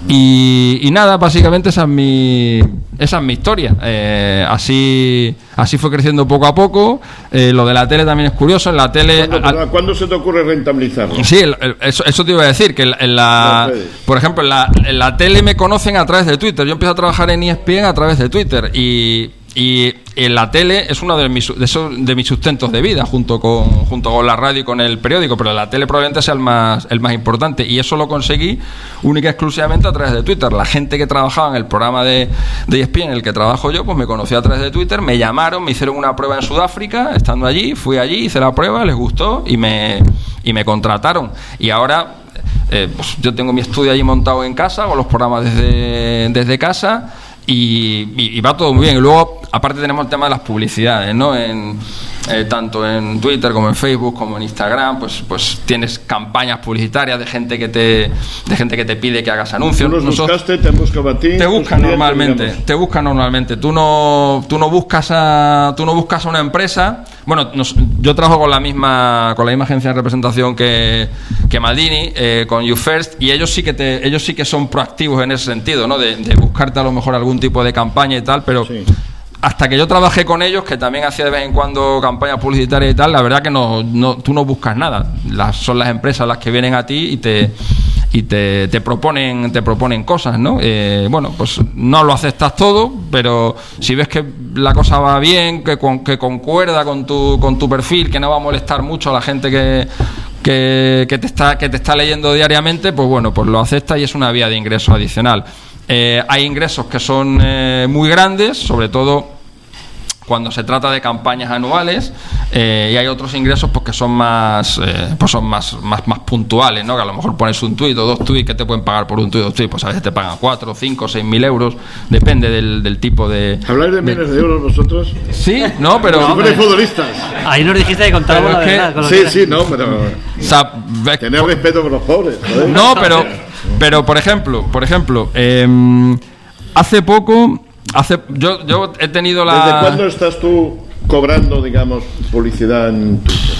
Y, y nada, básicamente esa es mi esa es mi historia. Eh, así así fue creciendo poco a poco. Eh, lo de la tele también es curioso. En la tele, ¿Cuándo, al, ¿cuándo se te ocurre rentabilizarlo? Sí, el, el, eso, eso te iba a decir, que en, en la, por ejemplo, en la, en la tele me conocen a través de Twitter. Yo empiezo a trabajar en E S P N a través de Twitter, y y en la tele es uno de mis, de, esos, de mis sustentos de vida, junto con junto con la radio y con el periódico, pero la tele probablemente sea el más el más importante, y eso lo conseguí única y exclusivamente a través de Twitter. La gente que trabajaba en el programa de, de E S P N en el que trabajo yo, pues me conoció a través de Twitter, me llamaron, me hicieron una prueba en Sudáfrica, estando allí, fui allí, hice la prueba, les gustó y me, y me contrataron. Y ahora eh, pues yo tengo mi estudio allí montado en casa, con los programas desde, desde casa. Y, y, y va todo muy bien. Y luego, aparte, tenemos el tema de las publicidades, ¿no? En, eh, tanto en Twitter como en Facebook como en Instagram, pues pues tienes campañas publicitarias de gente que te de gente que te pide que hagas anuncios. Tú los Nosotros, buscaste, te han buscado a ti. te buscan clientes, normalmente, digamos. te buscan normalmente. Tú no, tú no buscas a, tú no buscas a una empresa. Bueno, nos, yo trabajo con la misma, con la misma agencia de representación que, que Maldini, eh, con You First, y ellos sí que te, ellos sí que son proactivos en ese sentido, ¿no? De, de buscarte a lo mejor algún tipo de campaña y tal, pero Sí. hasta que yo trabajé con ellos, que también hacía de vez en cuando campañas publicitarias y tal, la verdad que no, no tú no buscas nada. Las, son las empresas las que vienen a ti y te y te, te proponen te proponen cosas, ¿no? Eh, bueno, pues no lo aceptas todo, pero si ves que la cosa va bien, que, con, que concuerda con tu con tu perfil, que no va a molestar mucho a la gente que que, que te está que te está leyendo diariamente, pues bueno, pues lo aceptas y es una vía de ingreso adicional. Eh, hay ingresos que son eh, muy grandes, sobre todo cuando se trata de campañas anuales, eh, y hay otros ingresos pues que son más eh, pues son más, más más puntuales, ¿no? Que a lo mejor pones un tuit o dos tuits que te pueden pagar por un tuit o dos tuits, pues a veces te pagan cuatro, cinco, seis mil euros, depende del, del tipo de... ¿Habláis de miles de euros vosotros? Sí, no, pero... Si fuerais futbolistas. Ahí nos dijiste que contábamos Pero la es que- verdad. con lo Sí, que era. sí, no, pero o sea, ves- tener respeto por los pobres. joder. No, pero, pero por ejemplo, por ejemplo, eh, hace poco, hace, yo, yo he tenido la. ¿Desde cuándo estás tú cobrando, digamos, publicidad en Twitter?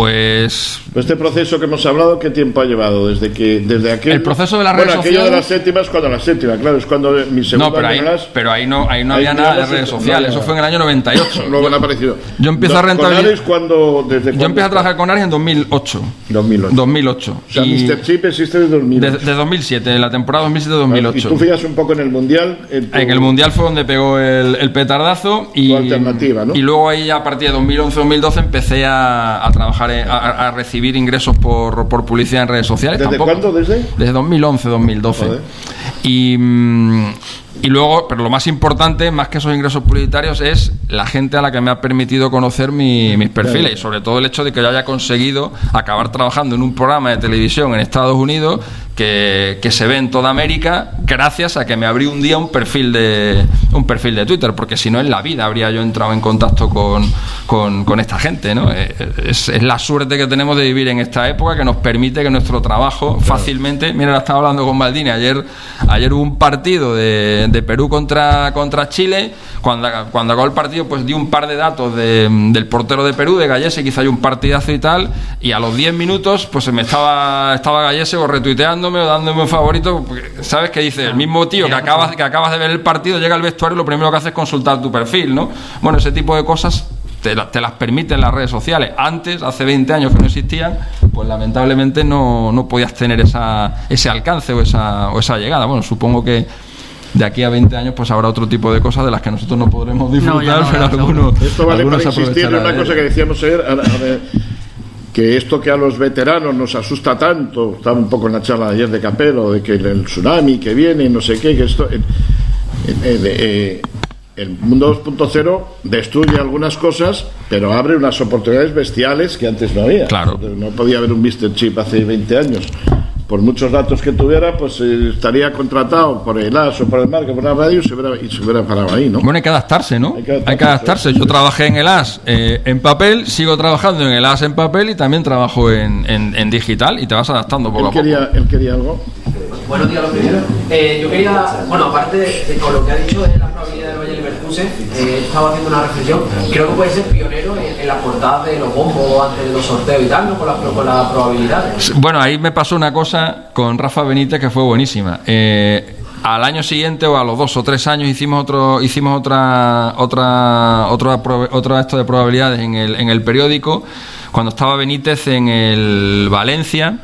Pues Este proceso que hemos hablado, ¿qué tiempo ha llevado? Desde que desde aquel El proceso de las bueno, redes aquello de sociales- las séptimas, cuando la séptima, claro, es cuando mi segunda no, pero ahí, Arenales, pero ahí no, ahí no Ahí había ya nada no de sé, redes no sociales. había Eso fue en el año noventa y ocho. luego han aparecido. Yo empiezo Do- a rentabilizar- ¿Con Ares cuándo, desde Yo cuándo empecé a está? trabajar con Ares en dos mil ocho. dos mil ocho. dos mil ocho. O sea, Y mister Chip existe desde dos mil ocho. de, de dos mil siete, la temporada dos mil siete dos mil Y ocho. tú fijas un poco en el Mundial. En, tu- En el Mundial fue donde pegó el, el petardazo y, Tu alternativa, ¿no? y luego ahí a partir de dos mil once dos mil doce empecé a, a trabajar, en- a, a recibir ingresos por, por publicidad en redes sociales. ¿Desde Tampoco- cuándo? ¿Desde? Desde dos mil once dos mil doce. Joder. Y, mm, Y luego, pero lo más importante, más que esos ingresos publicitarios, es la gente a la que me ha permitido conocer mi, mis perfiles. Y sobre todo el hecho de que yo haya conseguido acabar trabajando en un programa de televisión en Estados Unidos que, que se ve en toda América, gracias a que me abrí un día un perfil de un perfil de Twitter, porque si no en la vida habría yo entrado en contacto con, con, con esta gente, ¿no? Es, es la suerte que tenemos de vivir en esta época, que nos permite que nuestro trabajo fácilmente... Mira, la estaba hablando con Maldini, ayer, ayer hubo un partido de, de Perú contra, contra Chile. Cuando, cuando acabó el partido, pues di un par de datos de, del portero de Perú, de Gallese, que hizo ahí un partidazo y tal, y a los diez minutos pues se me estaba, estaba Gallese o retuiteando o dándome un favorito, porque, ¿sabes qué dice? El mismo tío que acabas, que acabas de ver el partido llega al vestuario y lo primero que hace es consultar tu perfil, ¿no? Bueno, ese tipo de cosas te, te las permiten las redes sociales. Antes, hace veinte años que no existían, pues lamentablemente no, no podías tener esa, ese alcance o esa, o esa llegada. Bueno, supongo que de aquí a veinte años pues habrá otro tipo de cosas de las que nosotros no podremos disfrutar, no, no, pero no, algunos, esto vale algunos para insistir en una cosa que decíamos ayer, a, a ver, que esto que a los veteranos nos asusta tanto, estaba un poco en la charla de ayer de Capello, de que el tsunami que viene, no sé qué, que esto en, en, en, eh, el mundo dos punto cero destruye algunas cosas, pero abre unas oportunidades bestiales que antes no había. Claro. No podía haber un míster Chip hace veinte años. Por muchos datos que tuviera, pues eh, estaría contratado por el A S o por el Marca, por la radio, y se hubiera, y se hubiera parado ahí, ¿no? Bueno, hay que adaptarse, ¿no? Hay que adaptarse. Hay que adaptarse. Yo trabajé en el A S eh, en papel, sigo trabajando en el A S en papel y también trabajo en, en, en digital, y te vas adaptando poco él a poco. Quería, él quería algo. Buenos días, lo primero. Eh, yo quería, bueno, aparte de, de con lo que ha dicho de la probabilidad del Bayer Leverkusen, eh, estaba haciendo una reflexión. Creo que puede ser pionero en, en las portadas de los bombos antes de los sorteos y tal, ¿no? Con las con la probabilidades. Bueno, ahí me pasó una cosa con Rafa Benítez que fue buenísima. Eh, al año siguiente o a los dos o tres años hicimos otro, hicimos otra, otra, otra, otra esto de probabilidades en el, en el periódico, cuando estaba Benítez en el Valencia.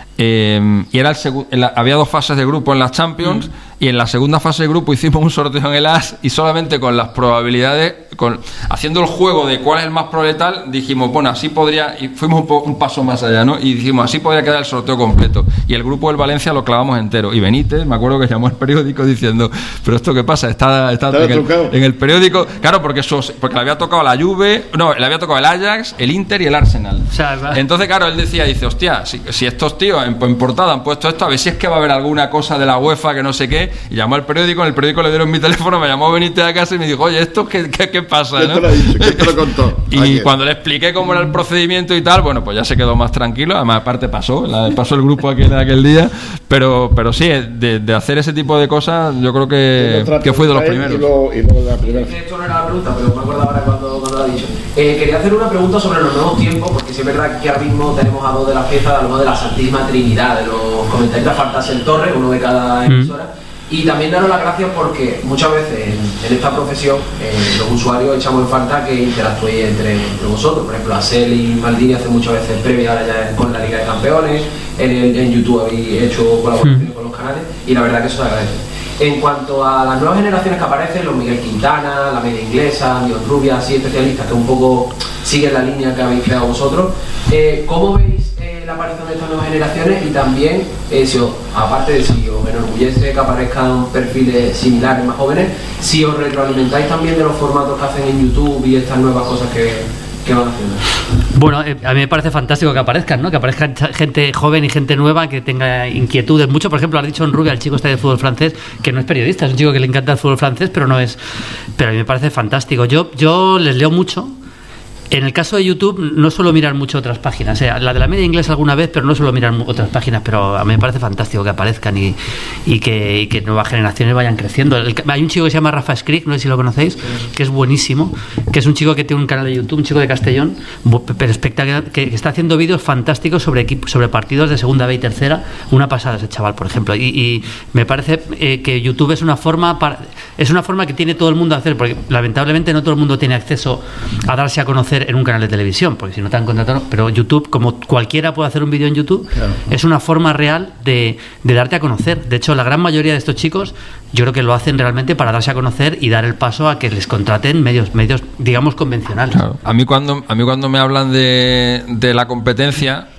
Eh, y era el segu- la, había dos fases de grupo en las Champions, mm. y en la segunda fase de grupo hicimos un sorteo en el A S, y solamente con las probabilidades, con, haciendo el juego de cuál es el más probable tal, dijimos, bueno, así podría, y fuimos un, po- un paso más allá, ¿no? Y dijimos, así podría quedar el sorteo completo, y el grupo del Valencia lo clavamos entero, y Benítez, me acuerdo que llamó al periódico diciendo, pero esto qué pasa, está, está en, el, en el periódico, claro, porque eso, porque le había tocado la Juve, no, le había tocado el Ajax, el Inter y el Arsenal. O sea, entonces, claro, él decía, dice, hostia, si, si estos tíos en, en portada han puesto esto, a ver si es que va a haber alguna cosa de la UEFA que no sé qué, y llamó al periódico, en el periódico le dieron mi teléfono, me llamó Benítez a casa y me dijo, oye, ¿esto qué, qué, qué pasa? ¿No? ¿Quién te lo ha dicho? ¿Quién te lo contó? Y Ayer. Cuando le expliqué cómo era el procedimiento y tal, bueno, pues ya se quedó más tranquilo, además aparte pasó, la, pasó el grupo aquel, aquel día, pero pero sí, de, de hacer ese tipo de cosas, yo creo que, que fui de los primeros. Y luego, y luego la primera. Esto no era la pregunta, pero me acuerdo ahora cuando, cuando lo ha dicho. Eh, quería hacer una pregunta sobre los nuevos tiempos, porque sí es verdad que ahora mismo tenemos a dos de la fiesta, a dos de la Santísima Trinidad, de los comentaristas Fantasel Torres, uno de cada emisora. Mm. Y también daros las gracias porque muchas veces en, en esta profesión eh, los usuarios echamos en falta que interactuéis entre, entre vosotros. Por ejemplo, Asel y Maldini hacen muchas veces previa ahora ya con la Liga de Campeones, en, el, en YouTube habéis hecho colaboraciones mm. con los canales, y la verdad que eso se agradece. En cuanto a las nuevas generaciones que aparecen, los Miguel Quintana, la media inglesa, Dios Rubia, así especialistas que un poco siguen la línea que habéis creado vosotros, eh, ¿cómo veis eh, la aparición de estas nuevas generaciones? Y también, eh, si os, aparte de si os enorgullece que aparezcan perfiles similares más jóvenes, si os retroalimentáis también de los formatos que hacen en YouTube y estas nuevas cosas que, que van haciendo. Bueno, eh, a mí me parece fantástico que aparezcan, ¿no? Que aparezcan gente joven y gente nueva que tenga inquietudes. Mucho, por ejemplo, has dicho en Rubia, el chico este de fútbol francés, que no es periodista, es un chico que le encanta el fútbol francés, pero no es. Pero a mí me parece fantástico. Yo, yo les leo mucho. En el caso de YouTube no suelo mirar mucho otras páginas, o sea, la de la media inglesa alguna vez, pero no suelo mirar otras páginas, pero a mí me parece fantástico que aparezcan y, y, que, y que nuevas generaciones vayan creciendo. El, hay un chico que se llama Rafa Skrik, no sé si lo conocéis, que es buenísimo, que es un chico que tiene un canal de YouTube, un chico de Castellón, pero espectacular, que, que está haciendo vídeos fantásticos sobre equipos, sobre partidos de segunda B y tercera, una pasada ese chaval, por ejemplo, y, y me parece eh, que YouTube es una forma para, es una forma que tiene todo el mundo a hacer, porque lamentablemente no todo el mundo tiene acceso a darse a conocer en un canal de televisión, porque si no te han contratado, pero YouTube, como cualquiera puede hacer un vídeo en YouTube, claro, es una forma real de, de darte a conocer. De hecho, la gran mayoría de estos chicos, yo creo que lo hacen realmente para darse a conocer y dar el paso a que les contraten medios, medios digamos, convencionales. Claro. A mí cuando a mí cuando me hablan de, de la competencia,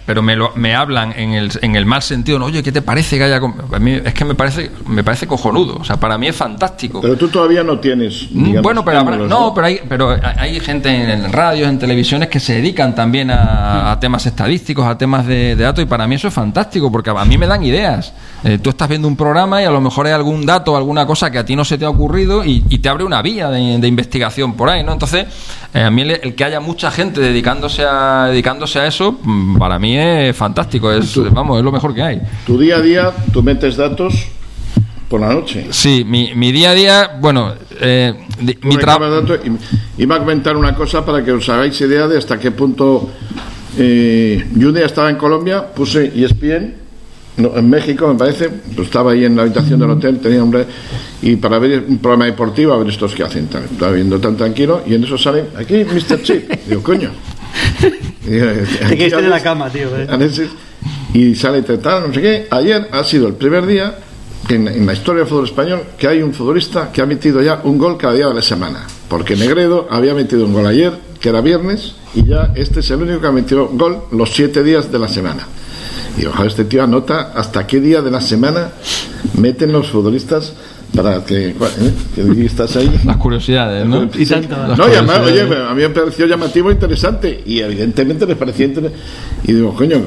pero me lo, me hablan en el, en el mal sentido, ¿no? Oye, ¿qué te parece que haya...? A mí es que me parece me parece cojonudo, o sea, para mí es fantástico. Pero tú todavía no tienes, digamos, bueno, pero habrá, no, pero hay, pero hay gente en radios, en televisiones que se dedican también a, a temas estadísticos, a temas de, de datos, y para mí eso es fantástico, porque a mí me dan ideas. Eh, tú estás viendo un programa y a lo mejor hay algún dato, alguna cosa que a ti no se te ha ocurrido y, y te abre una vía de, de investigación por ahí, ¿no? Entonces, eh, a mí el, el que haya mucha gente dedicándose a dedicándose a eso, para mí es fantástico, es, tú, vamos, es lo mejor que hay. Tu día a día, tú metes datos por la noche. Sí, mi, mi día a día, bueno, eh, de, mi trabajo. Iba a comentar una cosa para que os hagáis idea de hasta qué punto. Eh, yo un día estaba en Colombia, puse E S P N, no, en México me parece, pues estaba ahí en la habitación del hotel, tenía un y para ver un programa deportivo, a ver estos que hacen, estaba viendo tan tranquilo, y en eso sale, aquí mister Chip, digo, coño. Y, te quedaste en la cama, tío. Eh. Y sale tal, no sé qué. Ayer ha sido el primer día en, en la historia del fútbol español que hay un futbolista que ha metido ya un gol cada día de la semana, porque Negredo había metido un gol ayer, que era viernes, y ya este es el único que ha metido gol los siete días de la semana. Y ojalá este tío anota hasta qué día de la semana meten los futbolistas para que, ¿eh? que estás ahí. Las curiosidades, ¿no? Sí. Y tanto. No, y además, oye, a mí me pareció llamativo e interesante, y evidentemente les parecía interesante. Y digo, coño,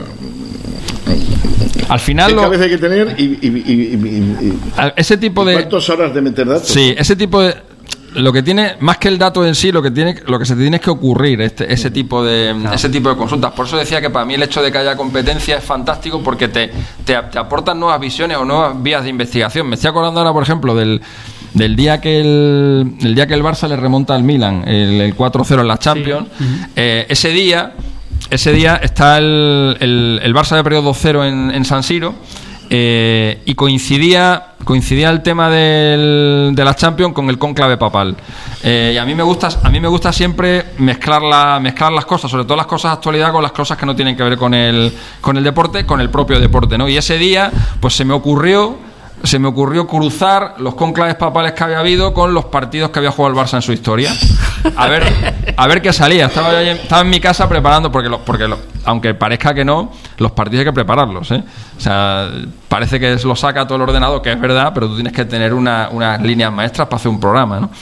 al final ¿qué lo... cabeza hay que tener? Y, y, y, y, y, ese tipo de... ¿Cuántas horas de meter datos? Sí, ese tipo de... Lo que tiene, más que el dato en sí, lo que tiene, lo que se te tiene es que ocurrir este, ese tipo de claro. ese tipo de consultas. Por eso decía que para mí el hecho de que haya competencia es fantástico, porque te, te, te aportan nuevas visiones o nuevas vías de investigación. Me estoy acordando ahora, por ejemplo, del del día que el, el día que el Barça le remonta al Milan, el, el cuatro cero en la Champions. Sí. Uh-huh. eh, ese día ese día está el, el, el Barça había perdido dos cero en, en San Siro. Eh, y coincidía coincidía el tema del, de la Champions con el cónclave papal, eh, y a mí me gusta a mí me gusta siempre mezclar la, mezclar las cosas, sobre todo las cosas de actualidad, con las cosas que no tienen que ver con el con el deporte, con el propio deporte, ¿no? Y ese día pues se me ocurrió se me ocurrió cruzar los cónclaves papales que había habido con los partidos que había jugado el Barça en su historia. A ver, a ver qué salía. Estaba, yo, estaba en mi casa preparando, porque, lo, porque lo, aunque parezca que no, los partidos hay que prepararlos, ¿eh? O sea, parece que lo saca todo el ordenador, que es verdad, pero tú tienes que tener una, unas líneas maestras para hacer un programa, ¿no?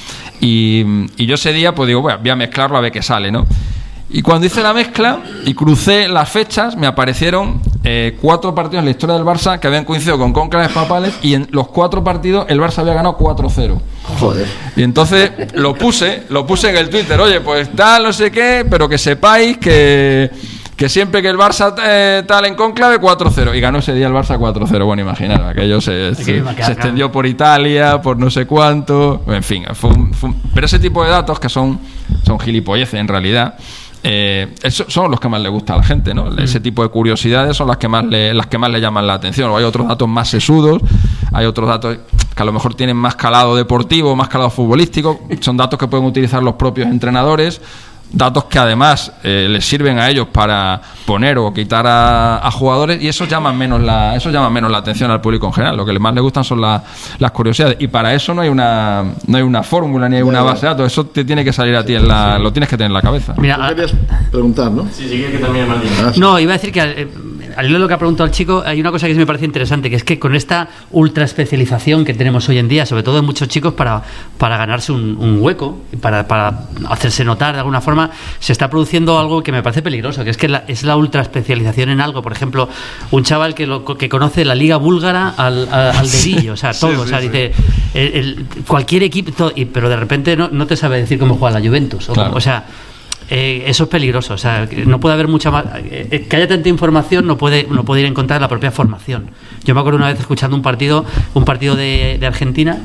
Y, y yo ese día, pues digo, bueno, voy a mezclarlo a ver qué sale, ¿no? Y cuando hice la mezcla y crucé las fechas, me aparecieron eh, cuatro partidos en la historia del Barça que habían coincidido con cónclaves papales, y en los cuatro partidos el Barça había ganado cuatro cero. Joder. Y entonces lo puse, lo puse en el Twitter, oye, pues tal, no sé qué, pero que sepáis que, que siempre que el Barça eh, tal en cónclave, cuatro cero. Y ganó ese día el Barça cuatro cero. Bueno, imaginar, aquello se, se, se extendió por Italia, por no sé cuánto, en fin, fue un, fue un, pero ese tipo de datos que son, son gilipolleces en realidad. Eh, eso son los que más le gusta a la gente, ¿no? Mm. Ese tipo de curiosidades son las que más le, las que más le llaman la atención. O hay otros datos más sesudos, hay otros datos que a lo mejor tienen más calado deportivo, más calado futbolístico. Son datos que pueden utilizar los propios entrenadores, datos que además eh, les sirven a ellos para poner o quitar a, a jugadores, y eso llaman menos la eso llama menos la atención al público en general. Lo que más le gustan son la, las curiosidades, y para eso no hay una no hay una fórmula ni hay una base de datos. Eso te tiene que salir a ti en la, lo tienes que tener en la cabeza. Mira, ¿tú querías preguntar, no? Sí, sí, que también Martín. Ah, sí. No, iba a decir que eh, al hilo de lo que ha preguntado el chico, hay una cosa que me parece interesante, que es que con esta ultra especialización que tenemos hoy en día, sobre todo en muchos chicos, para, para ganarse un, un hueco, para, para hacerse notar de alguna forma, se está produciendo algo que me parece peligroso, que es que la, es la ultra especialización en algo. Por ejemplo, un chaval que, lo, que conoce la liga búlgara al, al, al dedillo, o sea, todo, sí, sí, o sea, sí. dice el, el, cualquier equipo, todo, y, pero de repente no, no te sabe decir cómo juega la Juventus, o, claro. o sea, Eh, eso es peligroso, o sea, que no puede haber mucha más, eh, que haya tanta información no puede no puede ir en contra de la propia formación. Yo me acuerdo una vez escuchando un partido un partido de, de Argentina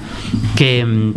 que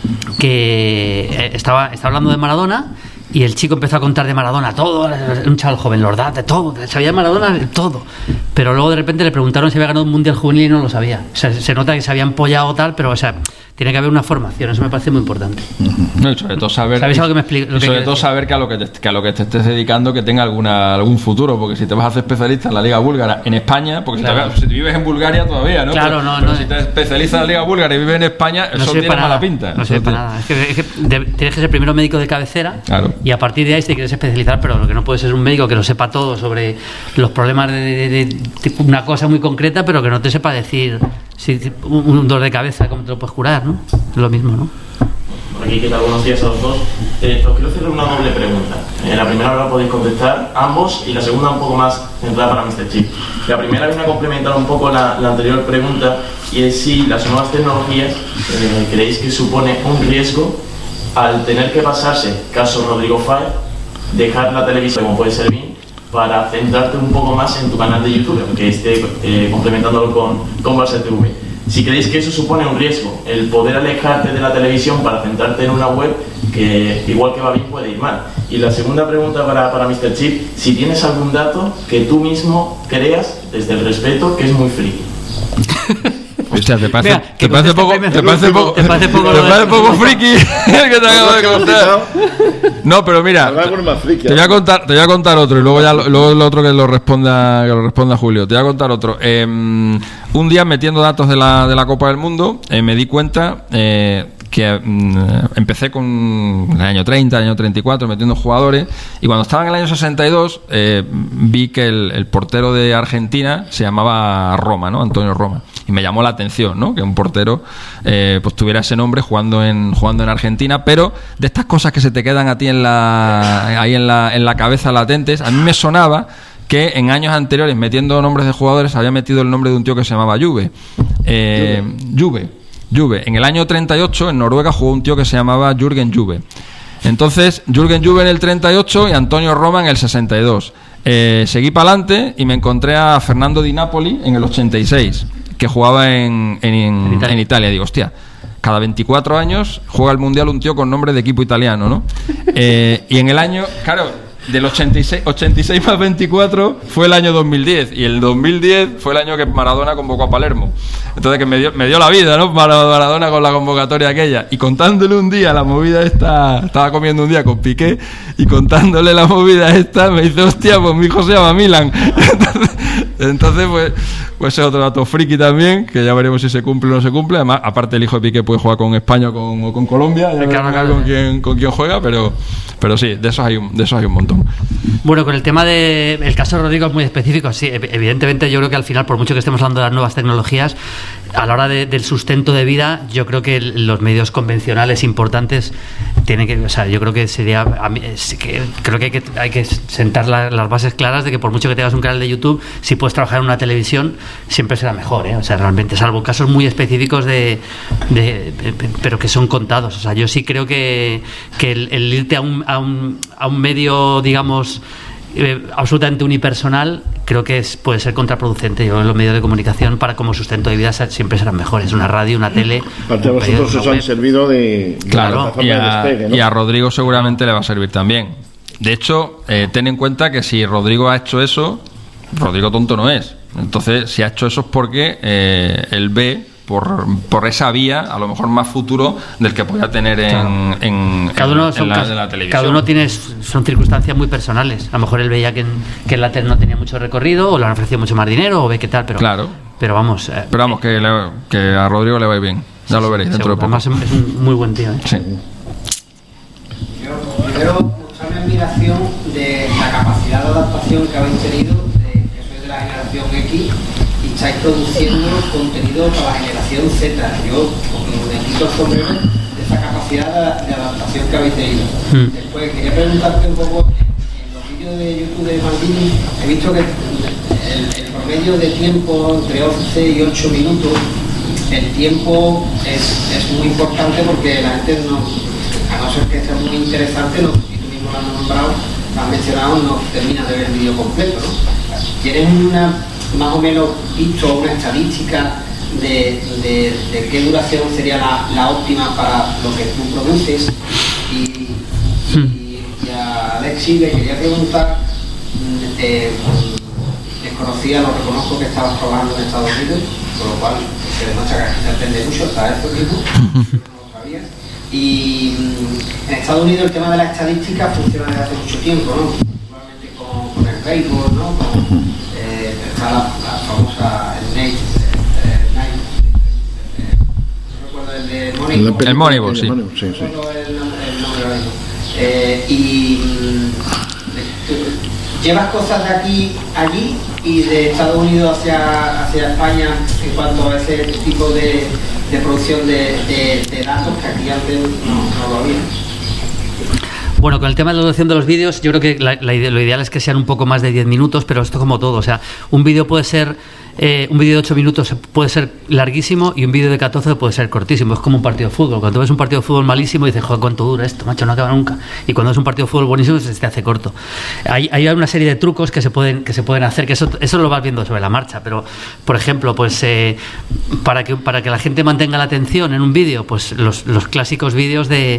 que estaba estaba hablando de Maradona, y el chico empezó a contar de Maradona todo, un chaval joven, los datos, de todo, sabía de Maradona de todo, pero luego de repente le preguntaron si había ganado un mundial juvenil y no lo sabía. O sea, se nota que se había empollado tal, pero o sea, tiene que haber una formación, eso me parece muy importante. No, y sobre todo saber, ¿Sabéis algo que me explico? y sobre todo saber que a lo que te, que a lo que te estés dedicando que tenga alguna algún futuro, porque si te vas a hacer especialista en la Liga Búlgara en España, porque claro. si, te, si te vives en Bulgaria todavía, ¿no? Claro, pero, no, pero no. si te especializas en la Liga Búlgara y vives en España, No eso tiene para mala nada, pinta. no sirve para nada. Es que, es que de, tienes que ser primero médico de cabecera, claro. y a partir de ahí te quieres especializar, pero lo que no puedes ser un médico que lo sepa todo sobre los problemas de, de, de, de una cosa muy concreta, pero que no te sepa decir si un, un dolor de cabeza, cómo te lo puedes curar, ¿no? Es lo mismo, ¿no? Por aquí, ¿qué tal? Buenos días a los dos. Eh, os quiero hacer una doble pregunta. En la primera ahora podéis contestar ambos y la segunda un poco más centrada para míster Chip. La primera viene a complementar un poco la, la anterior pregunta, y es si las nuevas tecnologías eh, creéis que supone un riesgo al tener que pasarse, caso Rodrigo Fáez, dejar la televisión como puede ser bien para centrarte un poco más en tu canal de YouTube, que esté eh, complementándolo con, con Barça T V. Si creéis que eso supone un riesgo, el poder alejarte de la televisión para centrarte en una web que igual que va bien puede ir mal. Y la segunda pregunta para, para míster Chip, si tienes algún dato que tú mismo creas, desde el respeto, que es muy friki. Hostia, ¿te parece, Mira, te parece poco, primero. te parece poco, Te parece poco te lo de- parece poco friki el que te acabo de contar? No, pero mira, Habrá alguno más friki, te voy a contar, te voy a contar otro y luego ya lo- luego lo otro que lo responda, que lo responda Julio. Te voy a contar otro. Eh, un día metiendo datos de la de la Copa del Mundo, eh, me di cuenta eh, que mm, empecé con el año treinta, el año treinta y cuatro, metiendo jugadores, y cuando estaba en el año sesenta y dos eh, vi que el, el portero de Argentina se llamaba Roma, ¿no? Antonio Roma. Y me llamó la atención, ¿no? Que un portero eh, pues tuviera ese nombre jugando en jugando en Argentina, pero de estas cosas que se te quedan a ti en la ahí en la en la cabeza latentes, a mí me sonaba que en años anteriores, metiendo nombres de jugadores, había metido el nombre de un tío que se llamaba Juve. Eh, Juve. Juve. En el año treinta y ocho, en Noruega, jugó un tío que se llamaba Jürgen Juve. Entonces, Jürgen Juve en el treinta y ocho y Antonio Roma en el sesenta y dos. Eh, seguí para adelante y me encontré a Fernando Di Napoli en el ochenta y seis, que jugaba en, en, en, Italia. en Italia. Digo, hostia, cada veinticuatro años juega el Mundial un tío con nombre de equipo italiano, ¿no? Eh, y en el año, claro, del ochenta y seis, ochenta y seis más veinticuatro fue el año dos mil diez, y el dos mil diez fue el año que Maradona convocó a Palermo. Entonces que me dio, me dio la vida, ¿no? Maradona con la convocatoria aquella. Y contándole un día la movida esta, estaba comiendo un día con Piqué, y contándole la movida esta me dice, hostia, pues mi hijo se llama Milan. Entonces, entonces pues, pues es otro dato friki también, que ya veremos si se cumple o no se cumple. Además, aparte el hijo de Piqué puede jugar con España o con, o con Colombia, ya Claro, veremos claro. con quién, con quién juega, pero, pero sí, de esos hay un, de esos hay un montón. Bueno, con el tema de el caso de Rodrigo es muy específico. Sí, ev- evidentemente yo creo que al final, por mucho que estemos hablando de las nuevas tecnologías, a la hora de- del sustento de vida, yo creo que el- los medios convencionales importantes tienen que, o sea, yo creo que sería, a mí, es que creo que hay que, hay que sentar la- las bases claras de que por mucho que tengas un canal de YouTube, si puedes trabajar en una televisión, siempre será mejor, ¿eh? O sea, realmente, salvo casos muy específicos de, de- de- pero que son contados. O sea, yo sí creo que, que el, el irte a un, a un, a un medio, digamos, eh, absolutamente unipersonal, creo que es, puede ser contraproducente. Yo, los medios de comunicación, para como sustento de vida, se- siempre serán mejores. Una radio, una tele. Aparte, a un periódico, vosotros os una han web. servido de, de Claro, plataforma y de a, despegue, ¿no? y a Rodrigo seguramente le va a servir también. De hecho, eh, ten en cuenta que si Rodrigo ha hecho eso, Rodrigo tonto no es. Entonces, si ha hecho eso es porque eh, él ve por, por esa vía, a lo mejor más futuro del que podía tener en, Claro. en, Cada en- uno, en son la, cas- en la televisión. cada uno tiene, son circunstancias muy personales. A lo mejor él veía que en, que en la tele no tenía mucho recorrido, o le han ofrecido mucho más dinero, o ve qué tal, pero, Claro. pero vamos. eh, Pero vamos, que, le- que a Rodrigo le va a ir bien. Ya lo veréis dentro de seguro. poco. Además, es un muy buen tío, ¿eh? Sí. Yo primero mostrar mi admiración de la capacidad de adaptación que habéis tenido, de que sois de la generación X y estáis produciendo contenido para la generación Z. Yo me quito el sombrero de esa capacidad de, de adaptación que habéis tenido. Mm. Después quería preguntarte un poco, en los vídeos de YouTube de Maldini he visto que el, el promedio de tiempo entre once y ocho minutos, el tiempo es, es muy importante porque la gente no, a no ser que sea muy interesante, no, y tú mismo lo has nombrado, lo has mencionado, no termina de ver el vídeo completo, ¿no? ¿Tienes una, más o menos visto una estadística de, de, de qué duración sería la, la óptima para lo que tú produces? Y, y, y a Alexi le quería preguntar, eh, desconocía, lo reconozco que estabas trabajando en Estados Unidos, con lo cual se demuestra que la gente aprende mucho, ¿sabes? Esto mismo, no lo sabías. Y mm, en Estados Unidos el tema de la estadística funciona desde hace mucho tiempo, ¿no? Principalmente con, con el béisbol, ¿no? Con, eh, está la, la famosa el Nate, eh, Nate eh, no recuerdo el de Moneyball. El Moneyball, sí. No recuerdo el, el nombre ahora mismo. Eh, y mm, llevas cosas de aquí allí y de Estados Unidos hacia, hacia España en cuanto a ese tipo de, de producción de, de, de datos que aquí antes no, no lo había. Bueno, con el tema de la duración de los vídeos, yo creo que la, la, lo ideal es que sean un poco más de diez minutos, pero esto como todo, o sea, un vídeo puede ser, eh, un vídeo de ocho minutos puede ser larguísimo y un vídeo de catorce puede ser cortísimo, es como un partido de fútbol. Cuando ves un partido de fútbol malísimo dices, joder, ¿cuánto dura esto? Macho, no acaba nunca. Y cuando es un partido de fútbol buenísimo se te hace corto. Hay, hay una serie de trucos que se pueden, que se pueden hacer, que eso, eso lo vas viendo sobre la marcha, pero, por ejemplo, pues eh, para, que, para que la gente mantenga la atención en un vídeo, pues los, los clásicos vídeos de,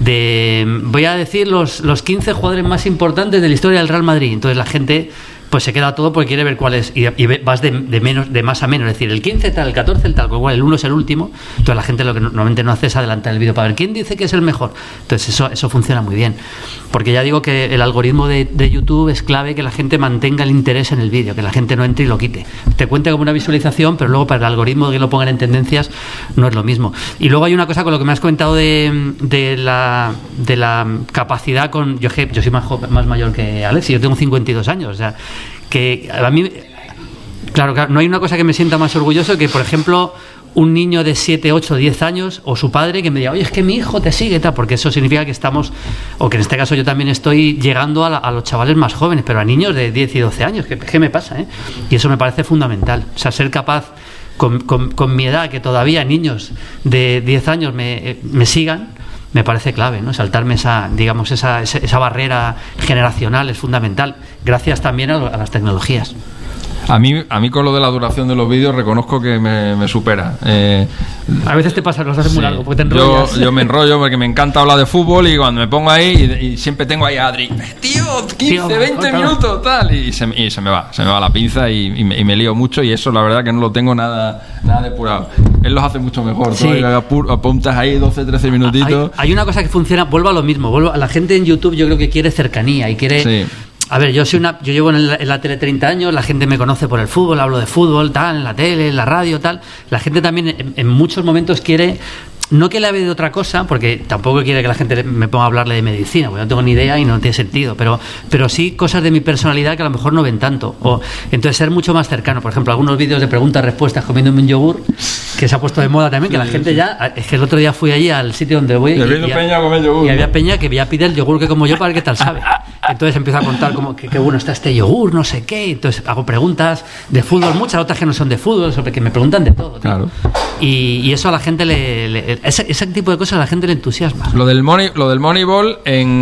de, voy a decir, Los, los quince jugadores más importantes de la historia del Real Madrid. Entonces la gente pues se queda todo porque quiere ver cuál es, y, y vas de, de menos de más a menos, es decir, el quince tal, el catorce el tal, con igual el uno es el último. Entonces la gente lo que normalmente no hace es adelantar el vídeo para ver quién dice que es el mejor. Entonces eso eso funciona muy bien, porque ya digo que el algoritmo de, de YouTube es clave, que la gente mantenga el interés en el vídeo, que la gente no entre y lo quite, te cuente como una visualización, pero luego para el algoritmo que lo pongan en tendencias no es lo mismo. Y luego hay una cosa con lo que me has comentado de, de la de la capacidad con yo, yo soy más, más mayor que Alex y yo tengo cincuenta y dos años, o sea que a mí, claro, claro, no hay una cosa que me sienta más orgulloso que, por ejemplo, un niño de siete, ocho, diez años o su padre que me diga, oye, es que mi hijo te sigue, tal, porque eso significa que estamos, o que en este caso yo también estoy llegando a, la, a los chavales más jóvenes, pero a niños de diez y doce años, ¿qué, qué me pasa? Eh? Y eso me parece fundamental, o sea, ser capaz con, con, con mi edad, que todavía niños de diez años me, me sigan, me parece clave, ¿no? Saltarme esa, digamos, esa, esa, esa barrera generacional es fundamental, gracias también a, a las tecnologías. A mí, a mí con lo de la duración de los vídeos reconozco que me, me supera. Eh, a veces te pasa, los haces muy sí, largo, porque te enrollas. Yo, yo me enrollo porque me encanta hablar de fútbol y cuando me pongo ahí y, y siempre tengo ahí a Adri, tío, quince, veinte minutos, tal, y se, y se me va, se me va la pinza y, y, me, y me lío mucho, y eso la verdad que no lo tengo nada, nada depurado. Él los hace mucho mejor, sí. ¿no? Apuntas ahí doce, trece minutitos. Hay, hay una cosa que funciona, vuelvo a lo mismo, vuelvo a la gente en YouTube, yo creo que quiere cercanía y quiere... Sí. A ver, yo soy una, yo llevo en la, en la tele treinta años, la gente me conoce por el fútbol, hablo de fútbol, tal, en la tele, en la radio, tal. La gente también en, en muchos momentos quiere, no que le hable de otra cosa, porque tampoco quiere que la gente me ponga a hablarle de medicina, porque no tengo ni idea y no tiene sentido, pero, pero sí cosas de mi personalidad que a lo mejor no ven tanto. O, entonces ser mucho más cercano. Por ejemplo, algunos vídeos de preguntas-respuestas comiéndome un yogur, que se ha puesto de moda también, que la gente ya, es que el otro día fui allí al sitio donde voy y, y, y, peña a comer yogur, y había peña que ya pide el yogur que como yo para ver qué tal sabe. Entonces empiezo a contar como que, que bueno está este yogur, no sé qué. Entonces hago preguntas de fútbol, muchas otras que no son de fútbol, sobre que me preguntan de todo. Claro. Y, y eso a la gente le, le ese, ese tipo de cosas a la gente le entusiasma. Lo del money, lo del Moneyball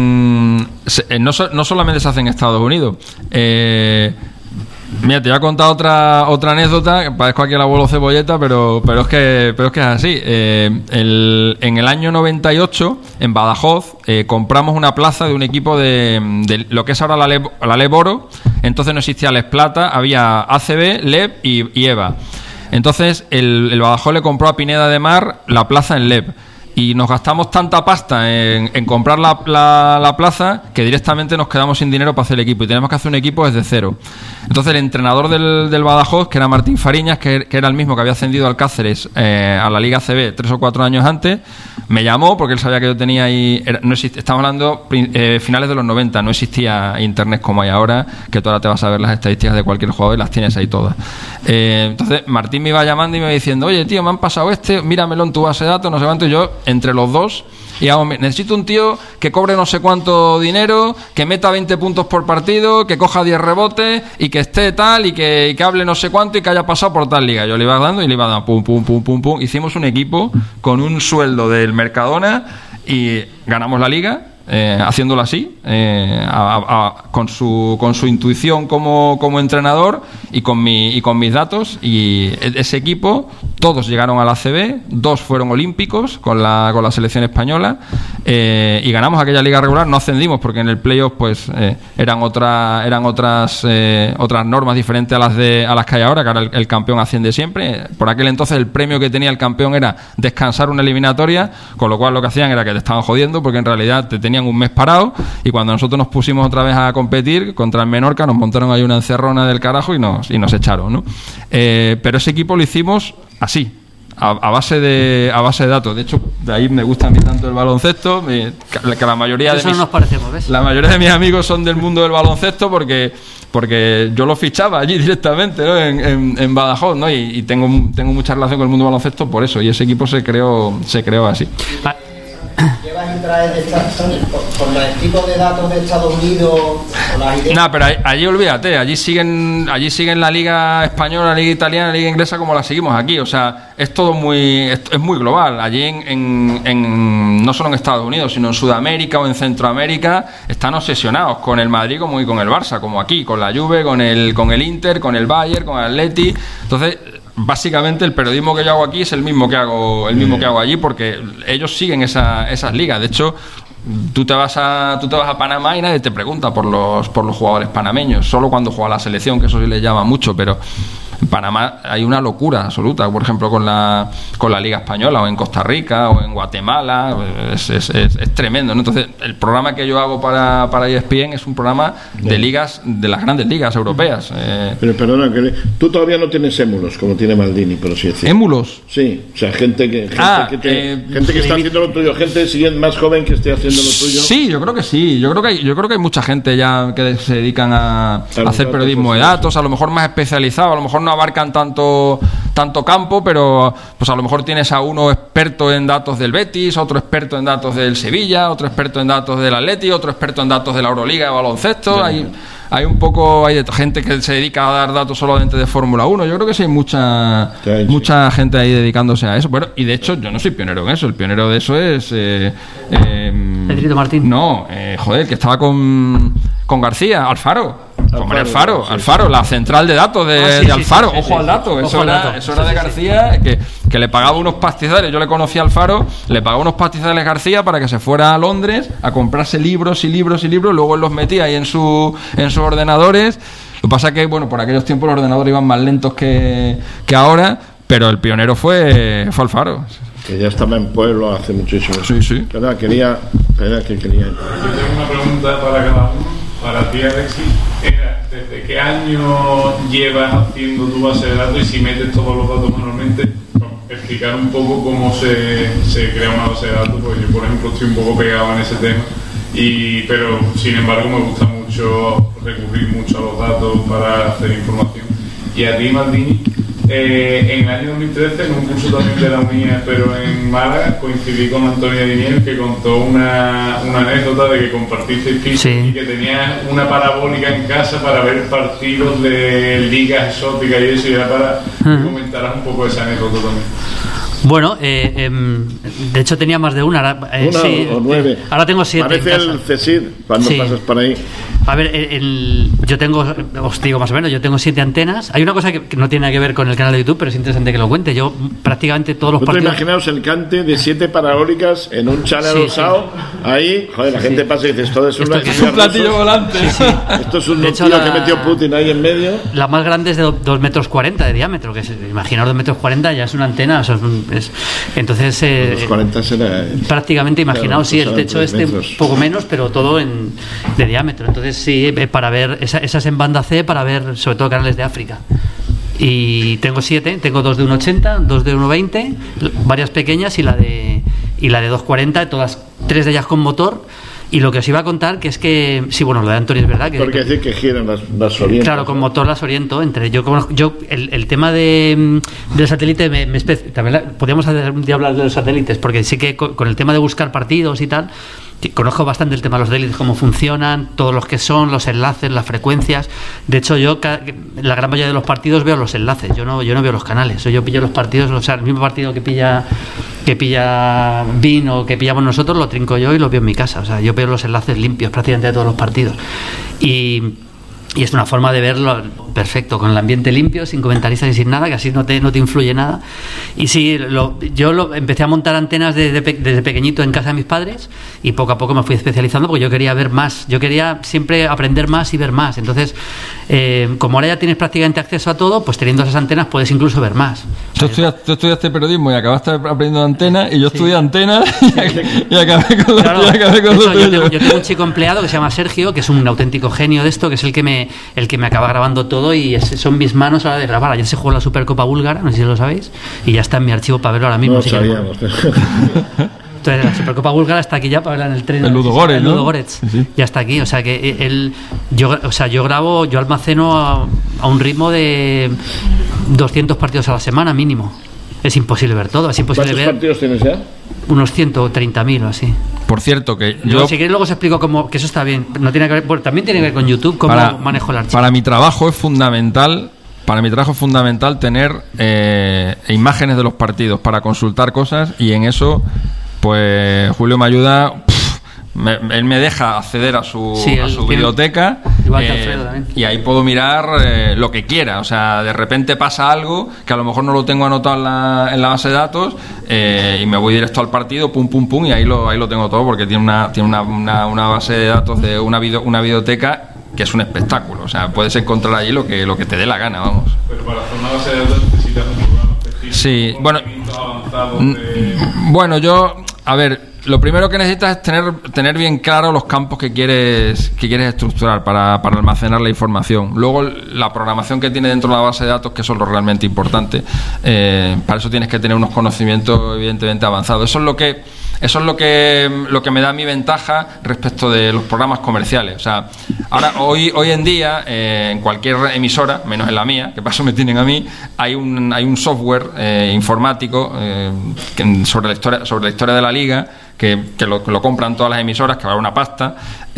en, en no, no solamente se hace en Estados Unidos. Eh, Mira, te voy a contar otra otra anécdota, que parezco aquí el abuelo Cebolleta, pero pero es que pero es que es así. Eh, el, en el año noventa y ocho, en Badajoz, eh, compramos una plaza de un equipo de, de lo que es ahora la LEB, la LEB Oro. Entonces no existía LEB Plata, había A C B, LEB y, y EVA. Entonces el, el Badajoz le compró a Pineda de Mar la plaza en LEB. Y nos gastamos tanta pasta en, en comprar la, la, la plaza que directamente nos quedamos sin dinero para hacer el equipo. Y tenemos que hacer un equipo desde cero. Entonces el entrenador del, del Badajoz, que era Martín Fariñas, que, que era el mismo que había ascendido al Cáceres eh, a la Liga A C B tres o cuatro años antes, me llamó porque él sabía que yo tenía ahí... Era, no existe, estamos hablando eh, finales de los noventa, no existía internet como hay ahora, que tú ahora te vas a ver las estadísticas de cualquier jugador y las tienes ahí todas. Eh, entonces Martín me iba llamando y me iba diciendo, oye tío, me han pasado este, míramelo en tu base de datos, no sé cuánto, y yo entre los dos, y hago, necesito un tío que cobre no sé cuánto dinero, que meta veinte puntos por partido, que coja diez rebotes y que esté tal y que, y que hable no sé cuánto y que haya pasado por tal liga. Yo le iba dando y le iba dando pum, pum, pum, pum, pum. Hicimos un equipo con un sueldo del Mercadona y ganamos la liga. Eh, haciéndolo así, eh, a, a, con su con su intuición como, como entrenador y con mi y con mis datos, y ese equipo todos llegaron a la A C B, dos fueron olímpicos con la, con la selección española, eh, y ganamos aquella liga regular. No ascendimos porque en el playoff pues eh, eran otra, eran otras eh, otras normas diferentes a las de a las que hay ahora, que ahora el, el campeón asciende siempre. Por aquel entonces el premio que tenía el campeón era descansar una eliminatoria, con lo cual lo que hacían era que te estaban jodiendo porque en realidad te tenían un mes parado, y cuando nosotros nos pusimos otra vez a competir contra el Menorca nos montaron ahí una encerrona del carajo y nos, y nos echaron, ¿no? Eh, pero ese equipo lo hicimos así, a, a base de a base de datos. De hecho, de ahí me gusta a mí tanto el baloncesto, me, que, que la mayoría de Eso mis, no nos parecemos, ¿ves? la mayoría de mis amigos son del mundo del baloncesto porque porque yo lo fichaba allí directamente, ¿no? en, en, en Badajoz, ¿no? Y, y tengo tengo mucha relación con el mundo del baloncesto por eso, y ese equipo se creó se creó así. Ah. ¿Llevas a traer de esta, con, con el tipo de datos de Estados Unidos o las ideas? No, pero allí olvídate, allí siguen allí siguen la liga española, la liga italiana, la liga inglesa como la seguimos aquí. O sea, es todo muy es, es muy global. Allí en, en, en no solo en Estados Unidos, sino en Sudamérica o en Centroamérica están obsesionados con el Madrid como y con el Barça, como aquí, con la Juve, con el con el Inter, con el Bayern, con el Atleti. Entonces, básicamente el periodismo que yo hago aquí es el mismo que hago el mismo que hago allí, porque ellos siguen esa, esas ligas. De hecho, tú te vas a tú te vas a Panamá y nadie te pregunta por los por los jugadores panameños, solo cuando juega la selección, que eso sí les llama mucho, pero en Panamá hay una locura absoluta, por ejemplo con la con la Liga Española, o en Costa Rica o en Guatemala. Es, es, es, es tremendo, ¿no? Entonces el programa que yo hago para, para E S P N es un programa de ligas, de las grandes ligas europeas. eh. Pero perdona, que tú todavía no tienes émulos como tiene Maldini, pero sí decir. ¿Émulos? Sí, o sea, gente que gente Ah, que, te- eh, gente que está haciendo lo tuyo, gente siguiente más joven que esté haciendo lo tuyo. Sí, yo creo que sí. Yo creo que hay, yo creo que hay mucha gente ya que se dedican a, a los hacer datos, periodismo de pues, datos, a lo mejor más especializado, a lo mejor no abarcan tanto tanto campo, pero pues a lo mejor tienes a uno experto en datos del Betis, otro experto en datos del Sevilla, otro experto en datos del Atleti, otro experto en datos de la Euroliga de baloncesto. Hay hay un poco hay gente que se dedica a dar datos solamente de Fórmula uno. Yo creo que sí hay mucha Sí, sí. mucha gente ahí dedicándose a eso. Bueno, y de hecho yo no soy pionero en eso. El pionero de eso es eh, eh, Pedrito Martín. No, eh, joder, que estaba con con García, Alfaro. Con María Alfaro, Alfaro, sí, Alfaro, la central de datos de, Ah, sí, de sí, Alfaro. sí, sí, Ojo sí, al sí. dato, Ojo eso al era, dato. eso era Sí, de sí, sí. García, que, que le pagaba unos pastizales. Yo le conocí a Alfaro, le pagaba unos pastizales García para que se fuera a Londres a comprarse libros y libros y libros, luego él los metía ahí en su en sus ordenadores. Lo que pasa que, bueno, por aquellos tiempos los ordenadores iban más lentos que, que ahora, pero el pionero fue, fue Alfaro. Que ya estaba en Pueblo hace muchísimo. Sí, sí. Perdona, quería, perdona, que quería. Yo tengo una pregunta para cada uno. Para ti, Alexis, era, ¿desde qué año llevas haciendo tu base de datos y si metes todos los datos manualmente? Bueno, explicar un poco cómo se, se crea una base de datos, porque yo, por ejemplo, estoy un poco pegado en ese tema, y, pero sin embargo me gusta mucho recurrir mucho a los datos para hacer información. Y a ti, Maldini, eh, en el año dos mil trece, en un curso también de la U N I A, pero en Málaga, coincidí con Antonio Diniel, que contó una, una anécdota de que compartisteis piso Sí. y que tenías una parabólica en casa para ver partidos de ligas exóticas y eso, y era para que Ujú. comentaras un poco esa anécdota también. Bueno, eh, em, de hecho tenía más de una. Ahora, eh, Una sí, o nueve. Ahora tengo siete. Parece en casa. el CESIR cuando Sí. pasas por ahí. A ver, el, el- yo tengo, os digo más o menos, yo tengo siete antenas. Hay una cosa que, que no tiene nada que ver con el canal de YouTube, pero es interesante que lo cuente. Yo prácticamente todos los Vosotros partidos... imaginaos el cante de siete parabólicas en un channel Sí, usado. Ahí, joder, la gente pasa y dice, esto es, Esto una, que es un platillo volante. Esto es un De hecho, tío la- que metió Putin ahí en medio. La más grande es de dos metros cuarenta de diámetro, que es, imaginaos dos metros cuarenta ya es una antena. O sea, es un- es- entonces, eh, Los cuarenta será. prácticamente, imaginaos, sí, el serán techo tres este metros. poco menos, pero todo en, de diámetro. Entonces, sí, eh, para ver, esa- esas en banda C, para ver sobre todo canales de África. Y tengo siete, tengo dos de uno ochenta, dos de uno veinte, varias pequeñas y la de y la de dos cuarenta, todas, tres de ellas con motor. Y lo que os iba a contar, que es que, sí, bueno, lo de Antonio es verdad, que, Porque decir que giran las, las orientas. claro, con motor las oriento entre yo conozco- yo el, el tema de mm, del satélite me, me espe- también la- podríamos hacer un día hablar de los satélites, porque sí que con, con el tema de buscar partidos y tal, que conozco bastante el tema de los satélites, cómo funcionan, todos los que son, los enlaces, las frecuencias. De hecho, yo ca- la gran mayoría de los partidos veo los enlaces, yo no yo no veo los canales. Yo pillo los partidos, o sea, el mismo partido que pilla que pilla Bin o que pillamos nosotros lo trinco yo y lo veo en mi casa. O sea, yo veo los enlaces limpios prácticamente de todos los partidos. Y Y es una forma de verlo perfecto, con el ambiente limpio, sin comentaristas y sin nada, que así no te, no te influye nada. Y sí, lo, yo lo, empecé a montar antenas desde, desde pequeñito en casa de mis padres y poco a poco me fui especializando porque yo quería ver más. Yo quería siempre aprender más y ver más. Entonces, eh, como ahora ya tienes prácticamente acceso a todo, pues teniendo esas antenas puedes incluso ver más. Tú estudiaste, tú estudiaste periodismo y acabaste aprendiendo antenas y yo sí. estudié antenas y, y acabé con lo claro, y acabé con eso, lo yo, tengo, yo tengo un chico empleado que se llama Sergio, que es un auténtico genio de esto, que es el que me el que me acaba grabando todo y es, son mis manos a la de grabar. Ayer se jugó la Supercopa Búlgara, no sé si lo sabéis, y ya está en mi archivo para verlo ahora mismo. No si sabíamos. Entonces la Supercopa Búlgara está aquí ya para verla en el tren. El Ludogorets, ¿no? El Ludogorets. Sí. Ya está aquí, o sea que él, yo, o sea, yo grabo, yo almaceno a, a un ritmo de doscientos partidos a la semana mínimo. Es imposible ver todo, es imposible ¿Cuántos ver. partidos tienes ya? Unos ciento treinta mil o así. Por cierto, que yo... yo... Si queréis luego os explico cómo... Que eso está bien. No tiene que ver... Bueno, también tiene que ver con YouTube, cómo para, manejo el archivo. Para mi trabajo es fundamental... Para mi trabajo es fundamental tener eh, imágenes de los partidos para consultar cosas y en eso, pues, Julio me ayuda... Me, él me deja acceder a su, sí, a su tiene, biblioteca igual eh, que Alfredo también. Y ahí puedo mirar eh, lo que quiera. O sea, de repente pasa algo que a lo mejor no lo tengo anotado en la, en la base de datos eh, y me voy directo al partido, pum, pum, pum, y ahí lo, ahí lo tengo todo porque tiene una, tiene una, una, una base de datos de una, video, una biblioteca que es un espectáculo. O sea, puedes encontrar allí lo que, lo que te dé la gana, vamos. Pero para hacer una base de datos necesitas un programa específico. Sí, bueno, de... bueno, yo, a ver... Lo primero que necesitas es tener tener bien claro los campos que quieres que quieres estructurar para, para almacenar la información. Luego la programación que tiene dentro de la base de datos, que eso es lo realmente importante. Eh, para eso tienes que tener unos conocimientos evidentemente avanzados. Eso es lo que eso es lo que lo que me da mi ventaja respecto de los programas comerciales. O sea, ahora hoy hoy en día eh, en cualquier emisora, menos en la mía, que paso me tienen a mí, hay un hay un software eh, informático eh, que, sobre la historia sobre la historia de la liga. Que, que, lo, que lo compran todas las emisoras, que vale una pasta,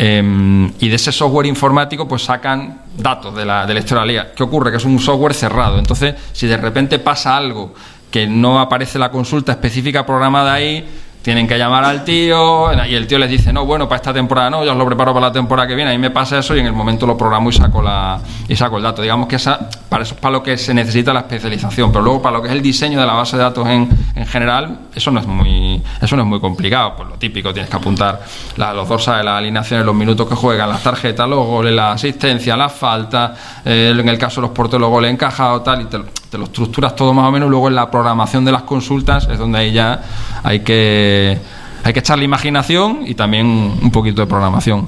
eh, y de ese software informático pues sacan datos de la, de la historia de la liga. ¿Qué ocurre? Que es un software cerrado. Entonces, si de repente pasa algo que no aparece la consulta específica programada ahí, tienen que llamar al tío y el tío les dice, no, bueno, para esta temporada no, yo os lo preparo para la temporada que viene. A mí me pasa eso y en el momento lo programo y saco la y saco el dato. Digamos que esa, para eso es para lo que se necesita la especialización, pero luego para lo que es el diseño de la base de datos en, en general, eso no es muy eso no es muy complicado. Pues lo típico, tienes que apuntar la, los dorsales, las alineaciones, los minutos que juegan, las tarjetas, los goles, la asistencia, las faltas, eh, en el caso de los porteros, los goles encajados, tal, y te, te lo estructuras todo más o menos. Luego en la programación de las consultas es donde ahí ya hay que hay que echarle imaginación y también un poquito de programación.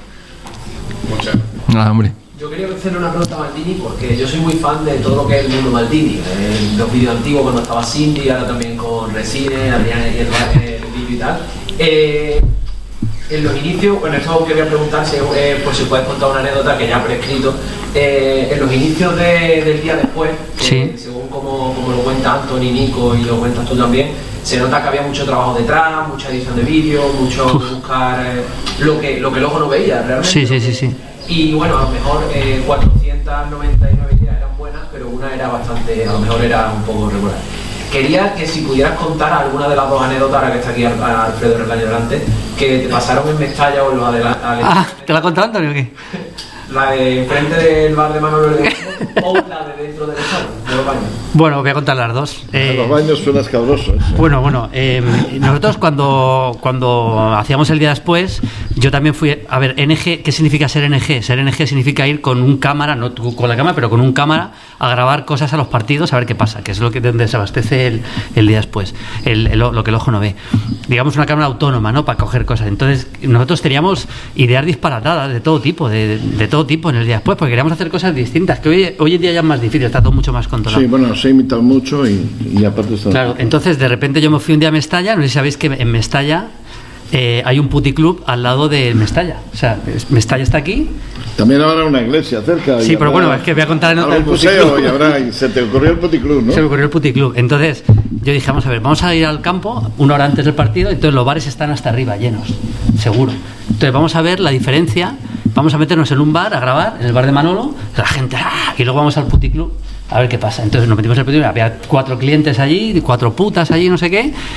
Muchas. Nada, hombre. Yo quería hacerle una pregunta a Maldini porque yo soy muy fan de todo lo que es el mundo Maldini. Eh, los vídeos antiguos cuando estaba Cindy, ahora también con Resine, Adrián y el, el vídeo y tal. Eh, en los inicios, bueno, esto quería preguntar si, eh, por si puedes contar una anécdota que ya ha prescrito. Eh, en los inicios de, del día después, que, sí. según como, como lo cuenta Anthony, Nico y lo cuentas tú también, se nota que había mucho trabajo detrás, mucha edición de vídeo, mucho buscar eh, lo que lo que el ojo no veía realmente. Sí, sí, sí, sí. Y bueno, a lo mejor eh, cuatrocientas noventa y nueve ideas eran buenas, pero una era bastante, a lo mejor era un poco regular. Quería que si pudieras contar alguna de las dos anécdotas, ahora que está aquí Alfredo Recaño delante, que te pasaron en Mestalla o en los adelantos. Ah, ¿te la ha contado Antonio o qué? La de enfrente del bar de Manolo de o la de dentro del estadio, de los baños. Bueno, voy a contar las dos. Eh, los baños suena escabroso. ¿eh? Bueno, bueno, eh, nosotros cuando, cuando hacíamos el día después, yo también fui, a ver, N G, ¿qué significa ser N G? Ser N G significa ir con un cámara, no con la cámara, pero con un cámara a grabar cosas a los partidos, a ver qué pasa, que es lo que donde se abastece el, el día después, el, el, lo que el ojo no ve. Digamos una cámara autónoma, ¿no? Para coger cosas. Entonces, nosotros teníamos ideas disparatadas de todo tipo, de, de todo tipo en el día después, porque queríamos hacer cosas distintas, que hoy, hoy en día ya es más difícil, está todo mucho más controlado. Sí, bueno, se ha imitado mucho y, y aparte está... Claro, entonces de repente yo me fui un día a Mestalla, no sé si sabéis que en Mestalla eh, hay un puticlub al lado de Mestalla, o sea, Mestalla está aquí. También habrá una iglesia cerca. Sí, pero bueno, es que voy a contar en el museo y habrá, y se te ocurrió el puticlub, ¿no? Se me ocurrió el puticlub. Entonces yo dije, vamos a ver, vamos a ir al campo una hora antes del partido, entonces los bares están hasta arriba, llenos, seguro. Entonces vamos a ver la diferencia, vamos a meternos en un bar a grabar, en el bar de Manolo, la gente, ¡ah! Y luego vamos al puticlub a ver qué pasa. Entonces nos metimos en el puticlub, había cuatro clientes allí, cuatro putas allí, no sé qué, y,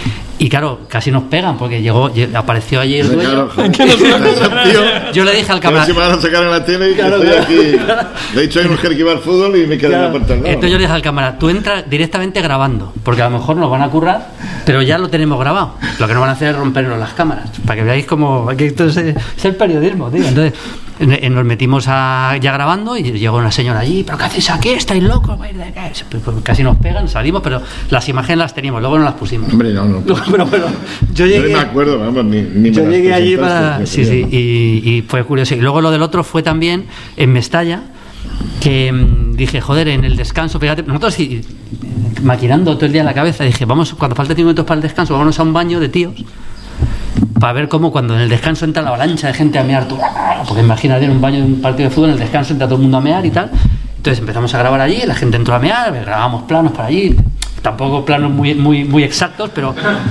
Y claro, casi nos pegan porque llegó, lle- apareció allí el dueño. Claro, joder. Yo le dije al A ver cámara. si me van a sacar en la tele y que Claro, estoy claro. aquí. De hecho, hay mujer que va al fútbol y me queda en la puerta al lado. Entonces yo le dije al cámara, tú entras directamente grabando, porque a lo mejor nos van a currar, pero ya lo tenemos grabado. Lo que no van a hacer es rompernos las cámaras, para que veáis cómo que esto es, es el periodismo, tío. Entonces en- en- nos metimos a, ya grabando y llegó una señora allí, ¿pero qué hacéis aquí? ¿Estáis locos? ¿Vais de qué?". Pues, pues, casi nos pegan, salimos, pero las imágenes las teníamos, luego no las pusimos. Hombre, no, no. No, pero, pero yo Yo llegué, no me acuerdo, vamos, ni, ni me yo las llegué allí presentaste, para... yo Sí, creo. sí, y, y fue curioso. Y luego lo del otro fue también en Mestalla, que mm, dije, joder, en el descanso, fíjate, nosotros y- maquinando todo el día en la cabeza, dije, vamos, cuando falte cinco minutos para el descanso, vámonos a un baño de tíos, para ver cómo cuando en el descanso entra la avalancha de gente a mear, tú, porque imagínate en un baño de un partido de fútbol, en el descanso entra todo el mundo a mear y tal. Entonces empezamos a grabar allí, la gente entró a mear, grabamos planos para allí, tampoco planos muy, muy, muy exactos, pero